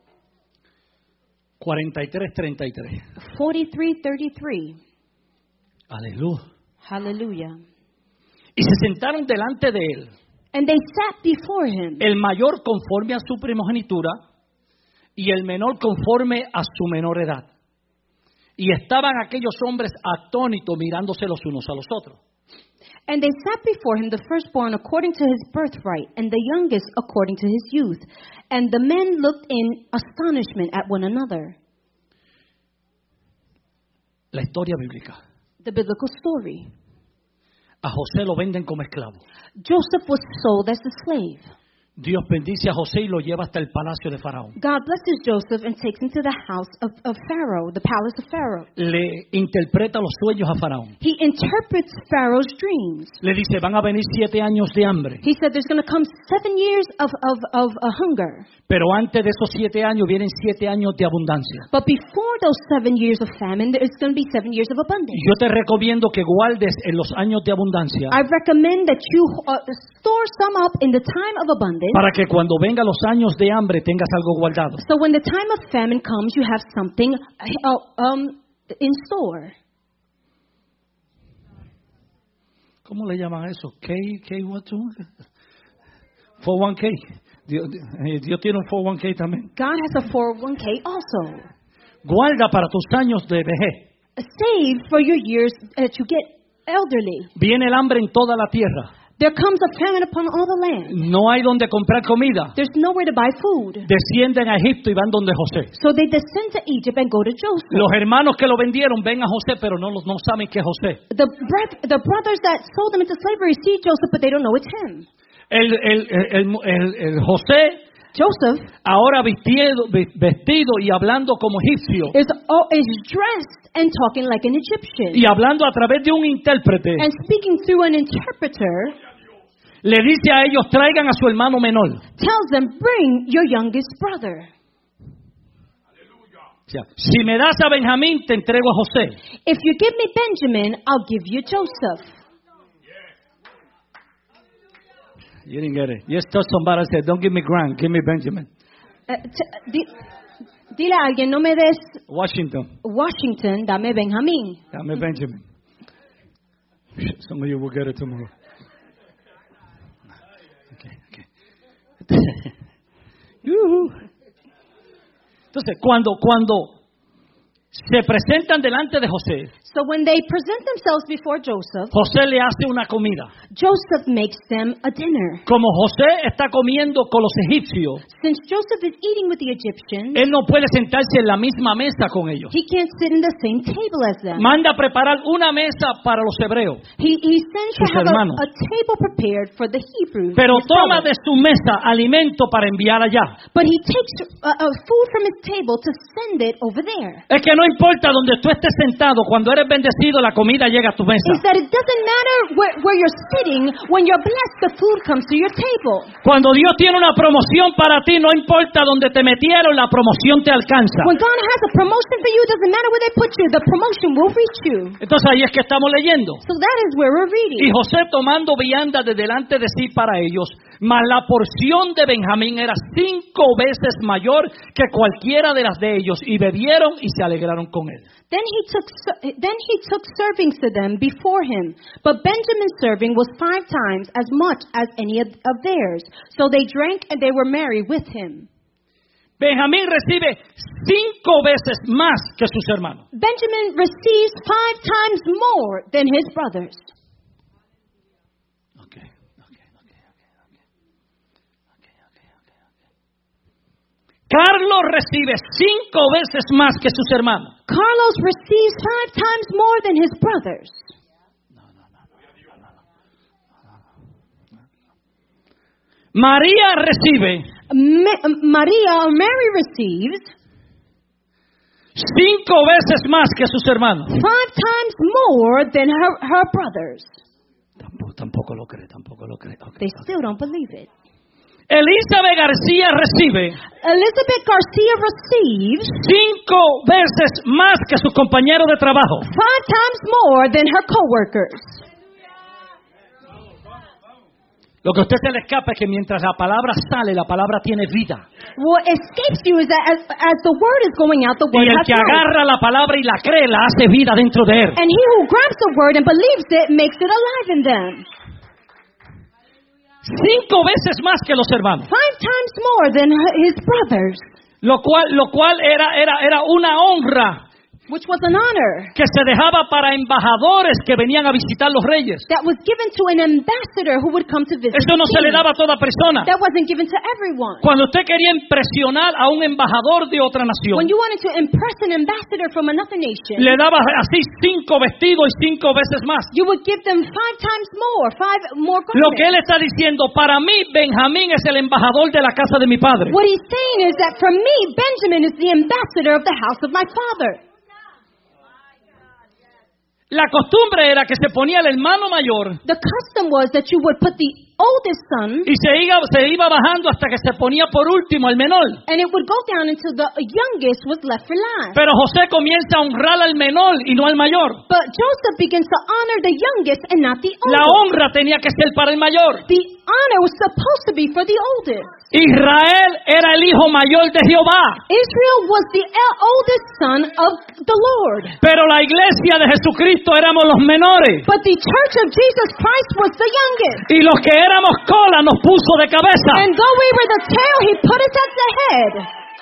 43:33. 43:33. Aleluya. Hallelujah. Y se sentaron delante de él, And they sat before him, el mayor conforme a su primogenitura y el menor conforme a su menor edad. Y estaban aquellos hombres atónitos mirándose los unos a los otros. and they sat before him, the firstborn according to his birthright, and the youngest according to his youth. And the men looked in astonishment at one another. La historia bíblica. The biblical story. A José lo venden como esclavo. Joseph was sold as a slave. Dios bendice a José y lo lleva hasta el palacio de Faraón. God blesses Joseph and takes him to the house of Pharaoh, the palace of Pharaoh. Le interpreta los sueños a Faraón. He interprets Pharaoh's dreams. Le dice, van a venir 7 años de hambre. He said there's going to come 7 years of hunger. Pero antes de esos 7 años vienen 7 años de abundancia. But before those 7 years of famine, there's going to be 7 years of abundance. Yo te recomiendo que guardes en los años de abundancia I recommend that you store some up in the time of abundance, para que cuando vengan los años de hambre tengas algo guardado. so when the time of famine comes, you have something in store. ¿Cómo le llaman eso? K what? 401k. Dios tiene un 401k también. God has a 401k also. Guarda para tus años de vejez. Save for your years that you get elderly. Viene el hambre en toda la tierra. There comes a famine upon all the land. No hay donde comprar comida. There's nowhere to buy food. Descienden a Egipto y van donde José. So they descend to Egypt and go to Joseph. Los hermanos que lo vendieron ven a José, pero no saben que es José. The brothers that sold them into slavery see Joseph, but they don't know it's him. El José, Joseph ahora vestido y hablando como egipcio, is dressed and talking like an Egyptian. y hablando a través de un intérprete, And speaking through an interpreter, le dice a ellos, traigan a su hermano menor. tells them, bring your youngest brother. O sea, si me das a Benjamín, te entrego a José. If you give me Benjamin, I'll give you Joseph. You didn't get it. Just tell somebody, say, don't give me Grant, give me Benjamin. Dile a alguien, no me des Washington, dame Benjamín. dame Benjamin. Some of you will get it tomorrow. Okay. Entonces, cuando se presentan delante de José, So when they present themselves before Joseph, José le hace una comida. Joseph makes them a dinner. Como José está comiendo con los egipcios, Since Joseph is eating with the Egyptians, él no puede sentarse en la misma mesa con ellos. he can't sit in the same table as them. Manda a preparar una mesa para los hebreos, He sends to sus have hermanos. a table prepared for the Hebrews. pero his toma brothers. de su mesa alimento para enviar allá. But he takes food from his table to send it over there. Es que no importa donde tú estés sentado, cuando eres bendecido, la comida llega a tu mesa. Is that it doesn't matter where you're sitting, when you're blessed, the food comes to your table. Cuando Dios tiene una promoción para ti, no importa donde te metieron, la promoción te alcanza. When God has a promotion for you, it doesn't matter where they put you, the promotion will reach you. Entonces ahí es que estamos leyendo. So that is where we're Y reading. José tomando vianda de delante de sí para ellos, mas la porción de Benjamín era 5 veces mayor que cualquiera de las de ellos, y bebieron y se alegraron con él. Then he took servings to them before him, but Benjamin's serving was 5 times as much as any of theirs. So they drank and they were merry with him. Benjamín recibe 5 veces más que sus hermanos. Benjamin receives 5 times more than his brothers. Okay. Carlos recibe 5 veces más que sus hermanos. Carlos receives 5 times more than his brothers. María recibe Mary receives 5 veces más que sus hermanos. 5 times more than her brothers. Tampoco lo cree. Okay. They still don't believe it. Elizabeth García recibe Elizabeth Garcia receives 5 veces más que sus compañeros de trabajo. 5 times more than her coworkers. Lo que a usted se le escapa es que mientras la palabra sale, la palabra tiene vida. What escapes you is that as the word is going out, the Y word el has que life. agarra la palabra y la cree, la hace vida dentro de él. And he who grabs the word and believes it makes it alive in them. 5 veces más que los hermanos. 5 times more than his brothers, Lo cual era una honra which was an honor que se dejaba para embajadores que venían a visitar los reyes. that was given to an ambassador who would come to visit Eso no the se le king. daba a toda persona. That wasn't given to everyone. Cuando usted quería impresionar a un embajador de otra nación, When you wanted to impress an ambassador from another nation, le daba así 5 vestidos y 5 veces más. you would give them 5 times more, 5 more Lo que él garments. está diciendo, para mí Benjamín es el embajador de la casa de mi padre. What he's saying is that for me, Benjamin is the ambassador of the house of my father. La costumbre era que se ponía el hermano mayor The custom was that you would put the oldest son, y se iba bajando hasta que se ponía por último el menor. and it would go down until the youngest was left for last. Pero José comienza a honrar al menor y no al mayor. But Joseph begins to honor the youngest and not the La oldest. honra tenía que ser para el mayor. The honor was supposed to be for the oldest. Israel era el hijo mayor de Jehová, Israel was the oldest son of the Lord. pero la iglesia de Jesucristo éramos los menores. But the church of Jesus Christ was the youngest. Y los que éramos cola nos puso de cabeza. And though we were the tail, he put us at the head.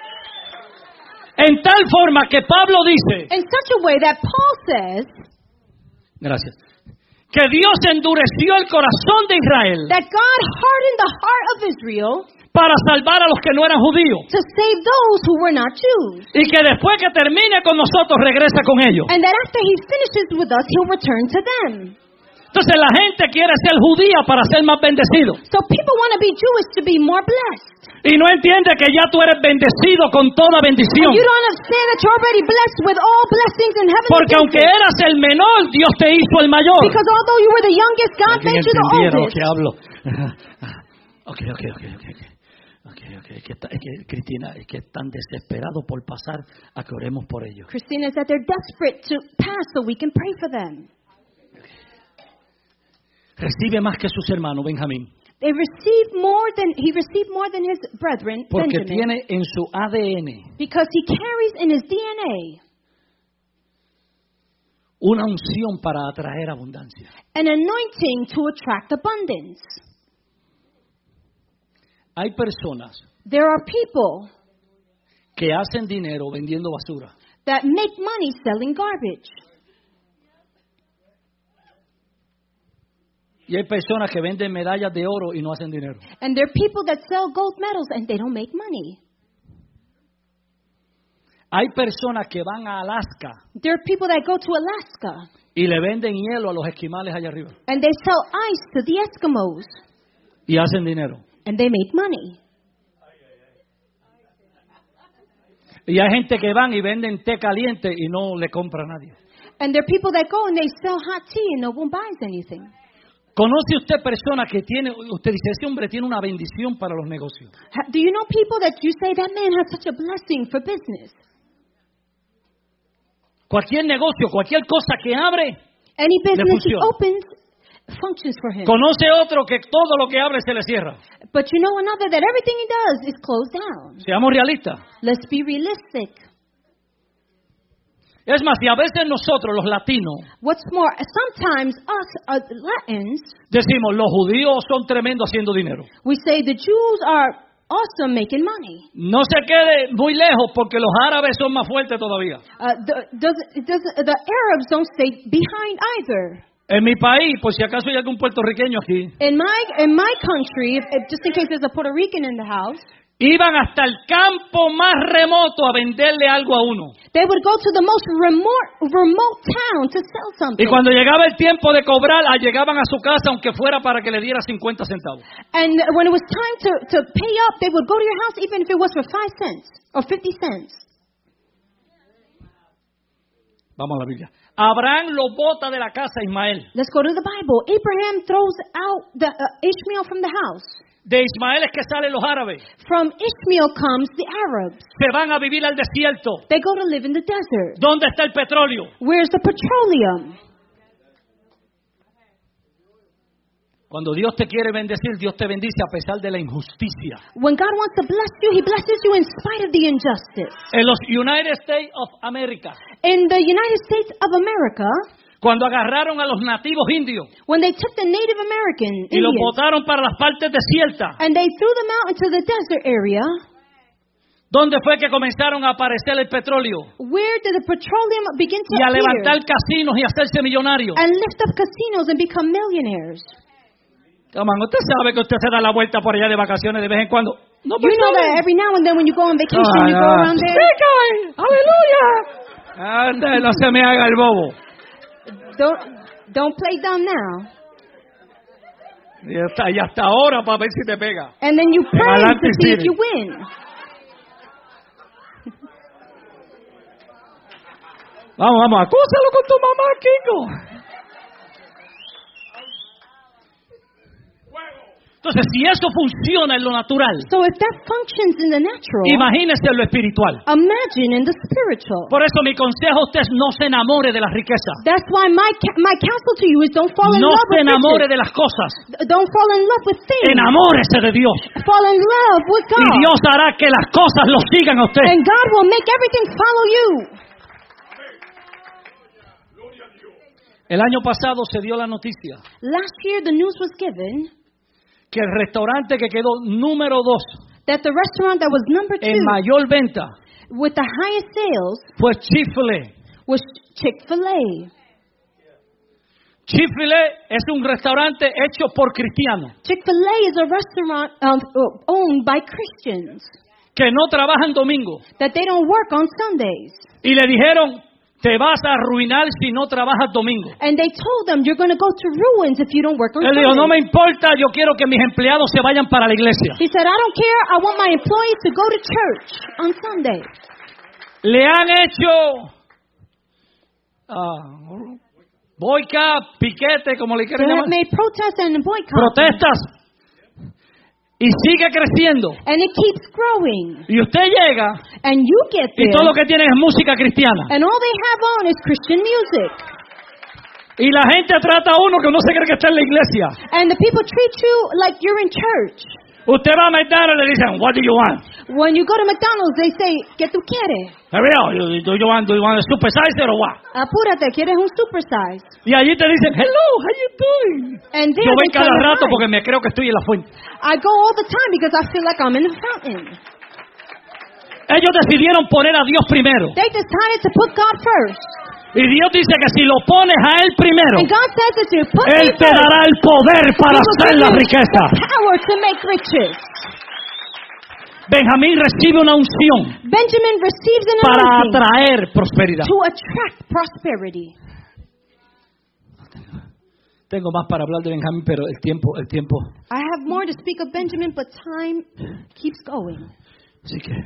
En tal forma que Pablo dice, In such a way that Paul says gracias, que Dios endureció el corazón de Israel that God hardened the heart of Israel para salvar a los que no eran judíos. to save those who were not Jews. Y que después que termine con nosotros regresa con ellos. And that after he finishes with us, he'll return to them. Entonces la gente quiere ser judía para ser más bendecido. So people want to be Jewish to be more blessed. Y no entiende que ya tú eres bendecido con toda bendición. And you don't understand that you're already blessed with all blessings in heaven. Porque aunque eras el menor, Dios te hizo el mayor. Because although you were the youngest, God ¿Alguien made you the entendiera lo oldest. que hablo? Ok. Es que Cristina, es que están desesperados por pasar a que oremos por ellos. Christina said they're desperate to pass so we can pray for them. Recibe más que sus hermanos, Benjamín. He received more than his brethren, Porque Benjamin, tiene en su ADN because he carries in his DNA una unción para atraer abundancia. an anointing to attract abundance. Hay personas There are people que hacen dinero vendiendo basura. that make money selling garbage. Y hay personas que venden medallas de oro y no hacen dinero. And there are people that sell gold medals and they don't make money. Hay personas que van a Alaska There are people that go to Alaska y le venden hielo a los esquimales allá arriba. and they sell ice to the Eskimos Y hacen dinero. and they make money. Y hay gente que van y venden té caliente y no le compra a nadie. And there are people that go and they sell hot tea and no one buys anything. ¿Conoce usted personas que tiene, usted dice, ese hombre tiene una bendición para los negocios? Do you know people that you say that man has such a blessing for business? Cualquier negocio, cualquier cosa que abre, Any business he funciona. opens functions for him. conoce otro que todo lo que abre se le cierra. But you know another that everything he does is closed down. Seamos realistas. Let's be realistic. Es más, y a veces nosotros, los latinos, What's more, sometimes us Latins, decimos, los judíos son tremendos haciendo dinero. we say the Jews are awesome making money. No se quede muy lejos porque los árabes son más fuertes todavía. The Arabs don't stay behind either. En mi país, por si acaso hay algún puertorriqueño aquí, In my country, just in case there's a Puerto Rican in the house, iban hasta el campo más remoto a venderle algo a uno. they would go to the most remote town to sell Y something. cuando llegaba el tiempo de cobrar, llegaban a su casa aunque fuera para que le diera 50 centavos. And when it was time to pay up, they would go to your house even if it was for 5 cents or 50 cents. Vamos a la Biblia. Abraham lo bota de la casa a Ismael. Let's go to the Bible. Abraham throws out Ishmael from the house. De Ismael es que salen los árabes. From Ishmael comes the Arabs. Se van a vivir al desierto. They go to live in the desert. ¿Dónde está el petróleo? Where's the petroleum? Cuando Dios te quiere bendecir, Dios te bendice a pesar de la injusticia. When God wants to bless you, He blesses you in spite of the injustice. En los United States of America, In the United States of America, cuando agarraron a los nativos indios when they took the Native American y los Indians botaron para las partes desiertas, and they threw them out into the desert area, ¿dónde fue que comenzaron a aparecer el petróleo? where did the petroleum begin to Y a appear levantar casinos y hacerse millonarios. and lift up casinos and become millionaires? Come on, usted sabe que usted se da la vuelta por allá de vacaciones de vez en cuando. No, You know that every now and then when you go on vacation, you go around there. ¡Sí, aleluya! Ande, no se me haga el bobo. Don't play dumb now. Y hasta ahora para ver si te pega. And then you pray to Atlantic see if City. you win. Vamos, acúsalo con tu mamá, Kiko. Entonces, si eso funciona en lo natural, So if that functions in the natural, imagínese en lo espiritual. imagine in the spiritual. Por eso mi consejo a usted es no se enamore de las riquezas. That's why my counsel to you is don't fall in No love se with enamore riches. de las cosas. Don't fall in love with things. Enamórese de Dios. Fall in love with Y God. Dios hará que las cosas lo sigan a usted. And God will make everything follow you. El año pasado se dio la noticia Last year the news was given que el restaurante que quedó número 2 that the restaurant that was number 2 en mayor venta with the highest sales fue Chick-fil-A. was Chick-fil-A. Chick-fil-A es un restaurante hecho por cristianos Chick-fil-A is a restaurant owned by Christians que no trabajan domingo. that they don't work on Sundays. Y le dijeron, te vas a arruinar si no trabajas domingo. And they told them, you're going to go to ruins if you don't work on Él dijo, no me Sundays. importa, yo quiero que mis empleados se vayan para la iglesia. He said, I don't care. I want my employees to go to church on Sunday. Le han hecho boicot, piquete, como le They quieran llamar, have made protests and boycotts. protestas. Y sigue creciendo. And it keeps growing. Y usted llega And you get y there. todo lo que tiene es música cristiana. And all they have on is Christian music. Y la gente trata a uno que no se cree que está en la iglesia. And the people treat you like you're in church. Usted va a McDonald's y le dicen, what do you want? When you go to McDonald's, they say, ¿qué tú quieres? Do you want a super size or what? Apúrate, ¿quieres un supersize? Y allí te dicen, hello, how you doing? And there Yo voy they tell cada you, rato "Hi." porque me creo que estoy en la fuente. I go all the time because I feel like I'm in the fountain. Ellos decidieron poner a Dios primero. They decided to put God first. Y Dios dice que si lo pones a Él primero, And God says that you put Él me te first, dará el poder para He will hacer give la you riqueza. the power to make riches. Benjamín recibe una unción Benjamin receives an para anointing atraer prosperidad. to attract prosperity. Tengo más para hablar de Benjamín, pero el tiempo. I have more to speak of Benjamin, but time keeps going. Así que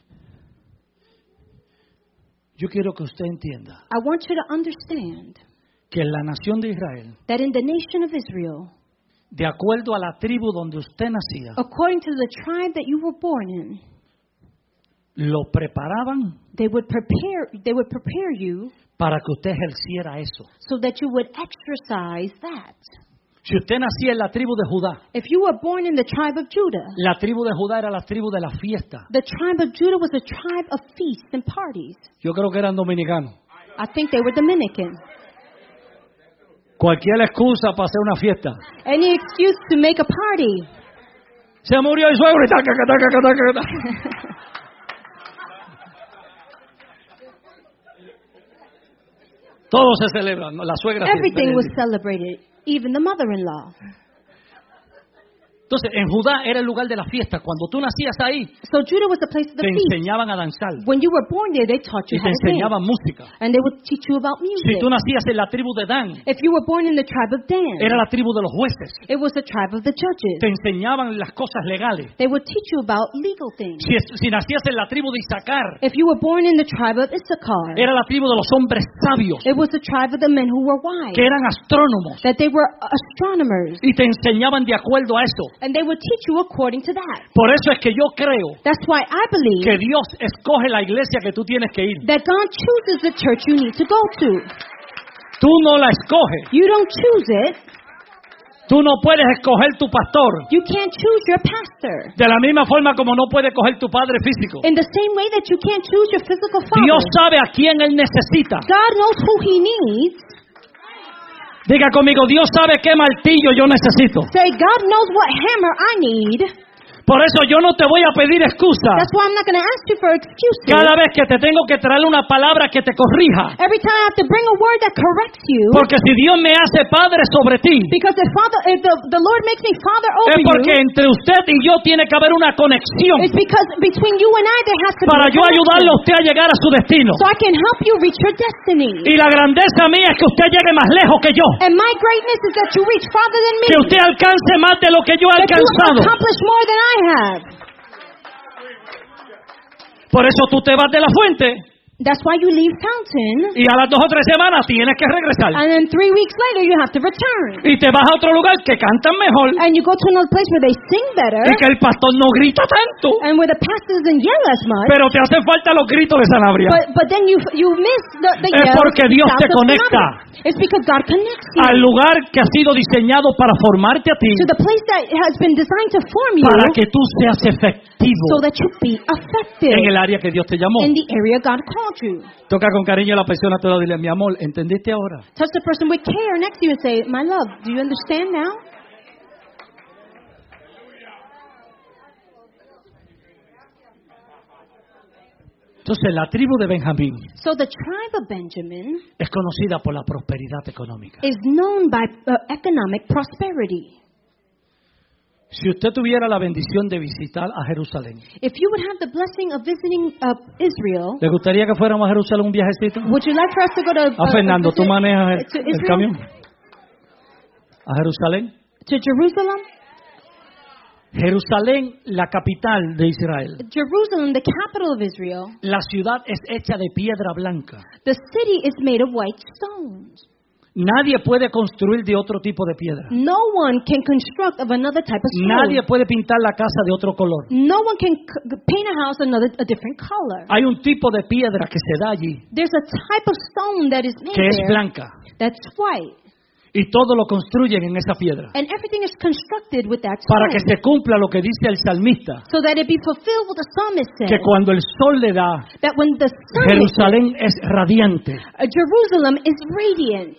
yo quiero que usted entienda I want you to understand que en la nación de Israel, that in the nation of Israel, de acuerdo a la tribu donde usted nacía, according to the tribe that you were born in, lo preparaban they would prepare you para que usted ejerciera eso. so that you would exercise that. Si usted nacía en la tribu de Judá, If you were born in the tribe of Judah, la tribu de Judá era la tribu de la fiesta. the tribe of Judah was a tribe of feasts and parties. Yo creo que eran dominicanos. I think they were Dominican. Cualquier excusa para hacer una fiesta. Any excuse to make a party. Se murió el suegro y taca, taca, taca, taca. Todo se celebra, ¿no? La suegra sí. Everything was celebrated, even the mother-in-law. Entonces, en Judá era el lugar de la fiesta. Cuando tú nacías ahí, So Judah was the place of te the feast. enseñaban a danzar When you were born there, they taught y you te how to dance. enseñaban música. And they would teach you about Si music. tú nacías en la tribu de Dan, If you were born in the tribe of Dan, era la tribu de los jueces. it was the tribe of the judges. Te enseñaban las cosas legales. They would teach you about legal things. Si nacías en la tribu de Isaacar, If you were born in the tribe of Issachar, era la tribu de los hombres sabios, it was the tribe of the men who were wise, que eran astrónomos, that they were astronomers, y te enseñaban de acuerdo a eso. and they would teach you according to that. Por eso es que yo creo That's why I believe que Dios escoge la iglesia que tú tienes que ir. that God chooses the church you need to go to. Tú no la escoges. You don't choose it. Tú no puedes escoger tu pastor. You can't choose your pastor. De la misma forma como no puedes escoger tu padre físico. In the same way that you can't choose your physical Dios father. sabe a quién Él necesita. God knows who He needs. Diga conmigo, Dios sabe qué martillo yo necesito. Say, God knows what hammer I need. Por eso yo no te voy a pedir excusa That's why I'm not going to ask you for excuses. cada vez que te tengo que traer una palabra que te corrija. Every time I have to bring a word that corrects you. Porque si Dios me hace padre sobre ti, Because if the Lord makes me father es over porque you, entre usted y yo tiene que haber una conexión it's because between you and I there has to be para a yo ayudarle a connection. usted a llegar a su destino. So I can help you reach your destiny. Y la grandeza mía es que usted llegue más lejos que yo. And my greatness is that you reach farther than me. Que usted alcance más de lo que yo he That you alcanzado. accomplish more than I have. Por eso tú te vas de la fuente That's why you leave Fountain, y a las 2 o 3 semanas tienes que regresar. and then 3 weeks later you have to return. Y te vas a otro lugar que cantan mejor And you go to another place where they sing better, y que el pastor no grita tanto. and where the pastor doesn't yell as much. Pero te hacen falta los gritos de Sanabria. But then you miss the Es yells porque and Dios shouts te of conecta Sanabria. It's because God connects you al lugar que ha sido diseñado para formarte a ti, to the place that has been designed to form you para que tú seas efectivo so that you be effective en el área que Dios te llamó. in the area God called you. Toca con cariño a la persona a tu lado y dile, mi amor, ¿entendiste ahora? Touch the person with care next to you and say, my love, do you understand now? Entonces la tribu de Benjamín So the tribe of Benjamin es conocida por la prosperidad económica. is known by economic prosperity. Si usted tuviera la bendición de visitar a Jerusalén, If you would have the blessing of visiting Israel, ¿le gustaría que fuéramos a Jerusalén un viajecito? would you like for us to go to Fernando, ¿tú visit manejas to el Israel? camión? ¿A Jerusalén? To Jerusalem? Jerusalén, la capital de Israel. Jerusalem, the capital of Israel, La ciudad es hecha de piedra blanca. the city is made of white stones. Nadie puede construir de otro tipo de piedra. No one can construct of another type of stone. Nadie puede pintar la casa de otro color. No one can paint a house a different color. Hay un tipo de piedra que se da allí, There's a type of stone that is made que es there blanca. that's white. Y todo lo construyen en esa piedra. And everything is constructed with that Para que stone. se cumpla lo que dice el salmista, So that it be fulfilled what the psalmist said. que cuando el sol le da, That when the sun hits Jerusalén es radiante, Jerusalem is radiant.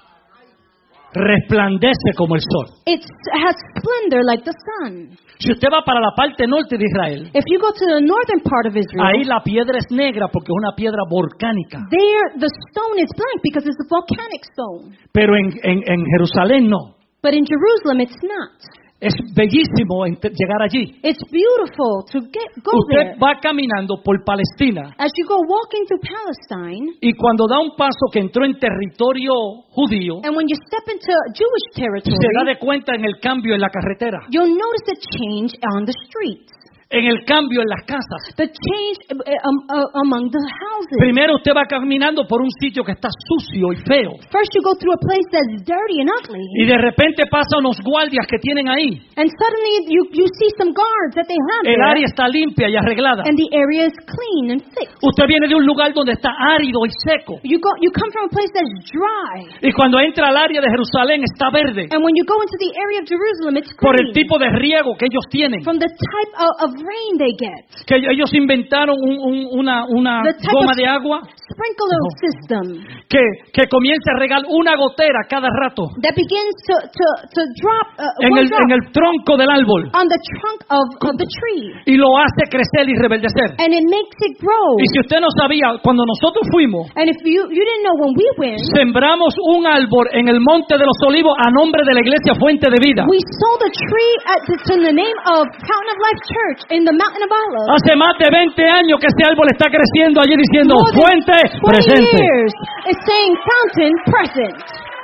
resplandece como el sol. It has splendor like the sun. Si usted va para la parte norte de Israel, If you go to the northern part of Israel, ahí la piedra es negra porque es una piedra volcánica. there the stone is blank because it's a volcanic stone. Pero en Jerusalén no. But in Jerusalem, it's not. Es bellísimo llegar allí. It's beautiful to go Usted there. va caminando por Palestina As you go walking through Palestine, y cuando da un paso que entró en territorio judío, and when you step into Jewish se da territory, de cuenta en el cambio en la carretera, you'll notice a change on the streets. en el cambio en las casas. The change among the houses. Primero usted va caminando por un sitio que está sucio y feo First, you go through a place that's dirty and ugly, y de repente pasa unos guardias que tienen ahí. and suddenly you see some guards that they have El there, área está limpia y arreglada. and the area is clean and fixed. Usted viene de un lugar donde está árido y seco. You come from a place that's dry, Y cuando entra al área de Jerusalén está verde and when you go into the area of Jerusalem, it's por el green tipo de riego que ellos tienen. from the type of rain they get. Que ellos inventaron una The type goma of- de agua Sprinkler system que comienza a regar una gotera cada rato that begins to drop en one el drop tronco del árbol on the trunk of the tree, y lo hace crecer y reverdecer. and it makes it grow. Y si usted no sabía, cuando nosotros fuimos, And if you didn't know, when we went, sembramos un árbol en el Monte de los Olivos a nombre de la Iglesia Fuente de Vida. we sold a tree in the name of Fountain of Life Church in the Mountain of Olives. Hace más de 20 años que ese árbol está creciendo allí diciendo More than Fuente 20 presente. years. It's saying Fountain present.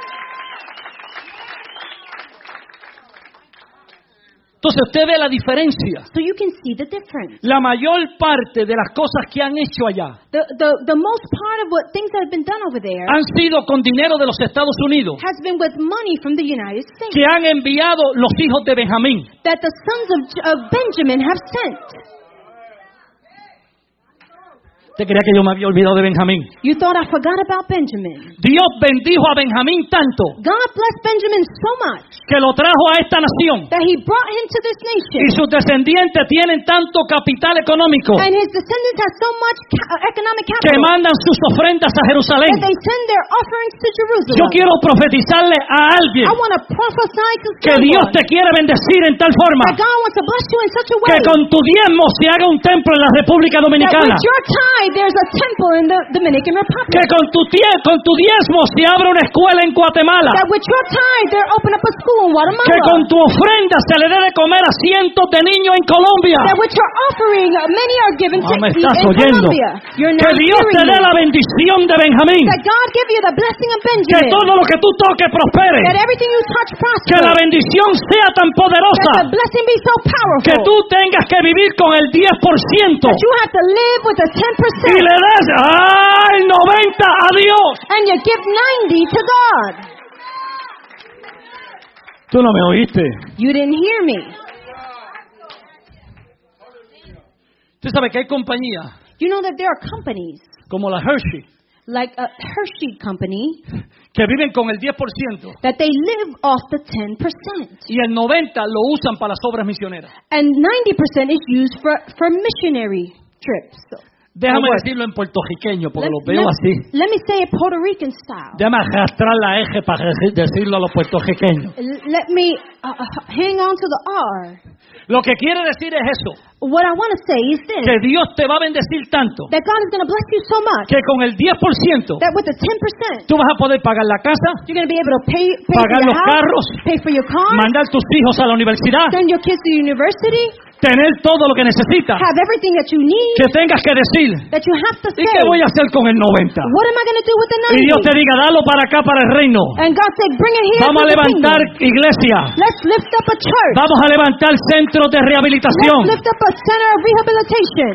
Entonces usted ve la diferencia. So you can see the difference. La mayor parte de las cosas que han hecho allá The most part of what things that have been done over there han sido con dinero de los Estados Unidos has been with money from the United States que han enviado los hijos de Benjamín. that the sons of Benjamin have sent. Usted creía que yo me había olvidado de Benjamín. You thought I forgot about Benjamin. Dios bendijo a Benjamín tanto God blessed Benjamin so much que lo trajo a esta nación. that he brought him to this nation. Y sus descendientes tienen tanto capital económico And his descendants have so much economic que capital mandan sus ofrendas a Jerusalén. that they send their offerings to Jerusalem. Yo quiero profetizarle a alguien I want to prophesy to que Dios someone te quiere bendecir en tal forma that God wants to bless you in such a que way con tu diezmo se haga un templo en la República that Dominicana. with your tithe there's a temple in the Dominican Que Republic. con tu diezmo se abra una escuela en Guatemala. That with your tithe there open up a school in Guatemala. Que con tu ofrenda se le dé de comer a cientos de niños en Colombia. That with your offering many are given to Me eat estás in oyendo. Colombia. You're Que not Dios te hearing dé me. la bendición de Benjamín. That God give you the blessing of Que Benjamin. todo lo que tú toques prospere. That everything you touch Que la prosper. bendición sea tan That poderosa the blessing be so powerful. que tú tengas que vivir con el 10% That you have to live with the y 10%. le des el 90 a Dios. And you give 90 to God. Tú no me oíste. You didn't hear me. Tú sabes que hay compañías You know that there are companies como la Hershey like a Hershey company que viven con el 10% that they live off the 10%. y el 90% lo usan para las obras misioneras. And 90% is used for missionary trips. Déjame Or work. decirlo en puertorriqueño porque Let, lo veo let- así. let me say it Puerto Rican style. Déjame arrastrar la eje para decirlo a los puertorriqueños. Let me hang on to the R. Lo que quiere decir es eso, What I want to say is this. que Dios te va a bendecir tanto That God is going to bless you so much que con el 10% that with the 10%, tú vas a poder pagar la casa, you're going to be able to pay pagar for your los house, carros, pay for your car, mandar tus hijos a la universidad, send your kids to university, tener todo lo que necesitas, have everything that you need, que tengas que decir, that you have to ¿y say. qué voy a hacer con el 90? What am I going to do with the Y Dios 90? te diga, dalo para acá, para el reino. And God said, bring it here Vamos a to the levantar kingdom. iglesia. Let's lift up a church. Vamos a levantar centros de Let's rehabilitación. lift up a center of rehabilitation.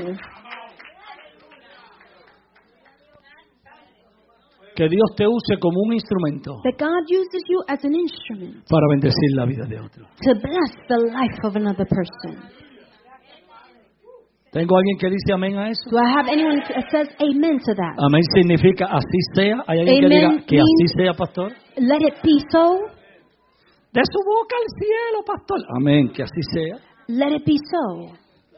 Que Dios te use como un instrumento That God uses you as an instrument para bendecir la vida de otro. to bless the life of another person. ¿Tengo alguien que dice amén a eso? Do I have anyone that says amen to that? Amén significa así sea. ¿Hay alguien que Amen diga que así means- sea, pastor? Let it be so. De su boca al cielo, pastor. Amén, que así sea. Let it be so.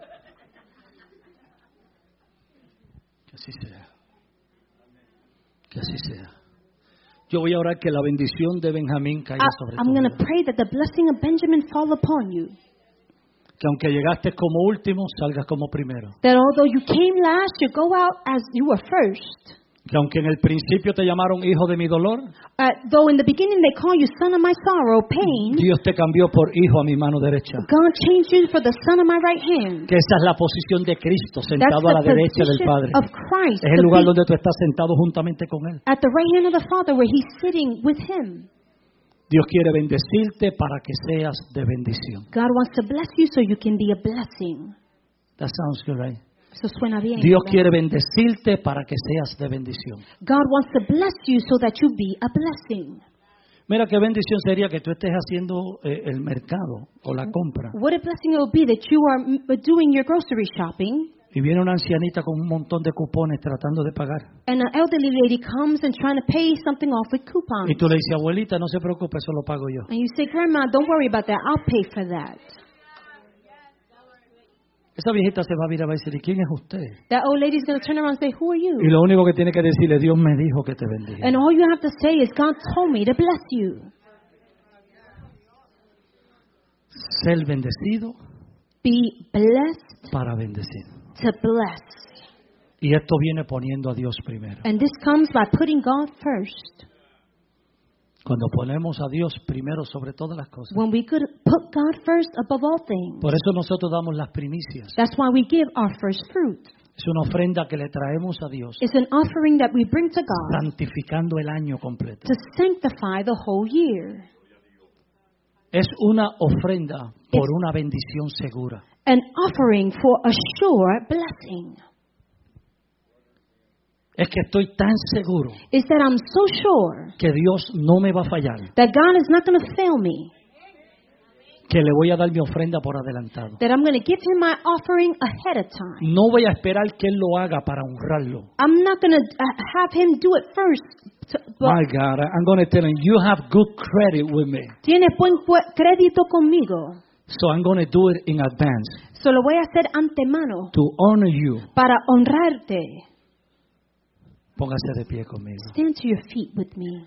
Que así sea. Que así sea. Yo voy a orar que la bendición de Benjamín caiga sobre I'm going tu to vida. pray that the blessing of Benjamin fall upon you. Que aunque llegaste como último, salgas como primero. That although you came last, you go out as you were first. Que aunque en el principio te llamaron hijo de mi dolor, Though in the beginning they call you son of my sorrow, pain, Dios te cambió por hijo a mi mano derecha. God changed you for the son of my right hand. Que esa es la posición de Cristo, That's sentado a la the derecha del position Padre. of Christ. Es el to lugar be donde tú estás sentado juntamente con Él. at the right hand of the Father where he's sitting with him. Dios quiere bendecirte para que seas de bendición. God wants to bless you so you can be a blessing. That sounds good, right? Eso suena bien. Dios ¿verdad? quiere bendecirte para que seas de bendición. God wants to bless you so that you be a blessing. Mira qué bendición sería que tú estés haciendo el mercado o la compra What a blessing it will be that you are doing your grocery shopping y viene una ancianita con un montón de cupones tratando de pagar. and an elderly lady comes and trying to pay something off with coupons. Y tú le dices, abuelita, no se preocupe, eso lo pago yo. And you say, Grandma, don't worry about that. I'll pay for that. Esa viejita se va a virar y va a decir, ¿y quién es usted? That old lady's going to turn around and say, who are you? Y lo único que tiene que decirle, Dios me dijo que te bendiga. And all you have to say is, God told me to bless you. Ser bendecido Be blessed para bendecir. to bless. Y esto viene poniendo a Dios primero. And this comes by putting God first. Cuando ponemos a Dios primero sobre todas las cosas. When we could put God first above all things. Por eso nosotros damos las primicias. That's why we give our first fruit. Es una ofrenda que le traemos a Dios, It's an offering that we bring to God santificando el año completo. to sanctify the whole year. Es una ofrenda por una bendición segura. An offering for a sure blessing. Es que estoy tan seguro Is that I'm so sure que Dios no me va a fallar, that God is not going to fail me. que le voy a dar mi ofrenda por adelantado. that I'm going to give him my offering ahead of time. No voy a esperar que él lo haga para honrarlo. I'm not going to have him do it first. My God, I'm going to tell him, you have good credit with me. Tienes buen crédito conmigo. So I'm going to do it in advance So lo voy a hacer antemano to honor you. para honrarte. Póngase de pie conmigo. Stand to your feet with me.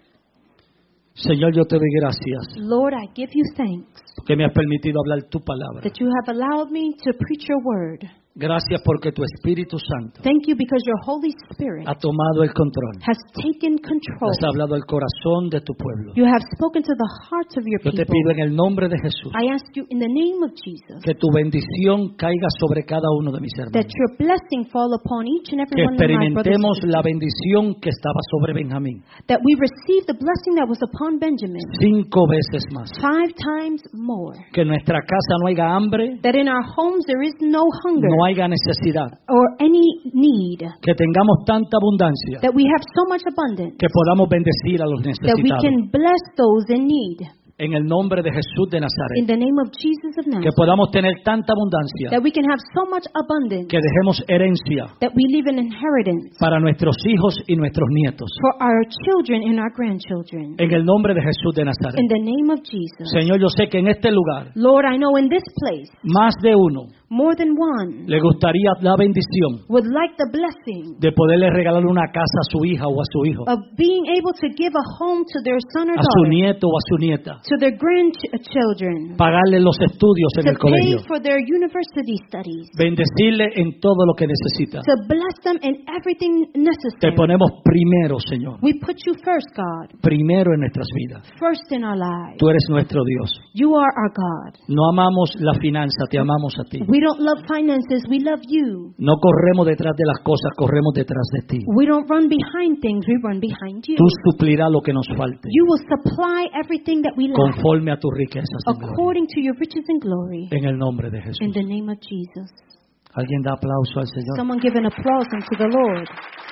Señor, yo te doy gracias Lord, I give you thanks que me has permitido hablar tu palabra. that you have allowed me to preach your word. Gracias porque tu Espíritu Santo Thank you because your Holy Spirit ha tomado el control. has taken control. Has hablado al corazón de tu pueblo. You have spoken to the hearts of your Yo te people. pido en el nombre de Jesús I ask you in the name of Jesus que tu bendición caiga sobre cada uno de mis that hermanos. your blessing fall upon each and every Que one of my brothers experimentemos and la sisters. bendición que estaba sobre Benjamín That we receive the blessing that was upon Benjamin 5 veces más. 5 times more. Que en nuestra casa no haya hambre, That in our homes there is no hunger no haya necesidad. or any need. Que tengamos tanta abundancia That we have so much abundance que podamos bendecir a los that we necesitados. can bless those in need. En el nombre de Jesús de In Nazaret. the name of Jesus of Que Nazareth. podamos tener tanta abundancia That we can have so much abundance que dejemos herencia that we leave an inheritance para nuestros hijos y nuestros nietos. for our children and our grandchildren. En el nombre de Jesús de Nazaret. In the name of Jesus. Señor, yo sé que en este lugar Lord, I know in this place, más de uno more than one le gustaría la bendición would like the blessing de poderle regalar una casa a su hija o a su hijo, of being able to give a home to their son or a su daughter, nieto o a su nieta, to their grandchildren, pagarle los estudios en to el colegio, pay for their university studies, bendecirle en todo lo que necesita. to bless them in everything Te necessary. ponemos primero, Señor, We put you first, God, primero en nuestras vidas. first in our lives. Tú eres nuestro Dios. You are our God. No amamos la finanza, te amamos a ti. We don't love finances, we love you. No corremos detrás de las cosas, corremos detrás de ti. We don't run behind things, we run behind you. Tú suplirás lo que nos falte, You will supply everything that we lack conforme a tus riquezas en gloria. according to your riches and glory. En el nombre de Jesús. In the name of Jesus. ¿Alguien da aplauso al Señor? Someone give an applause unto the Lord.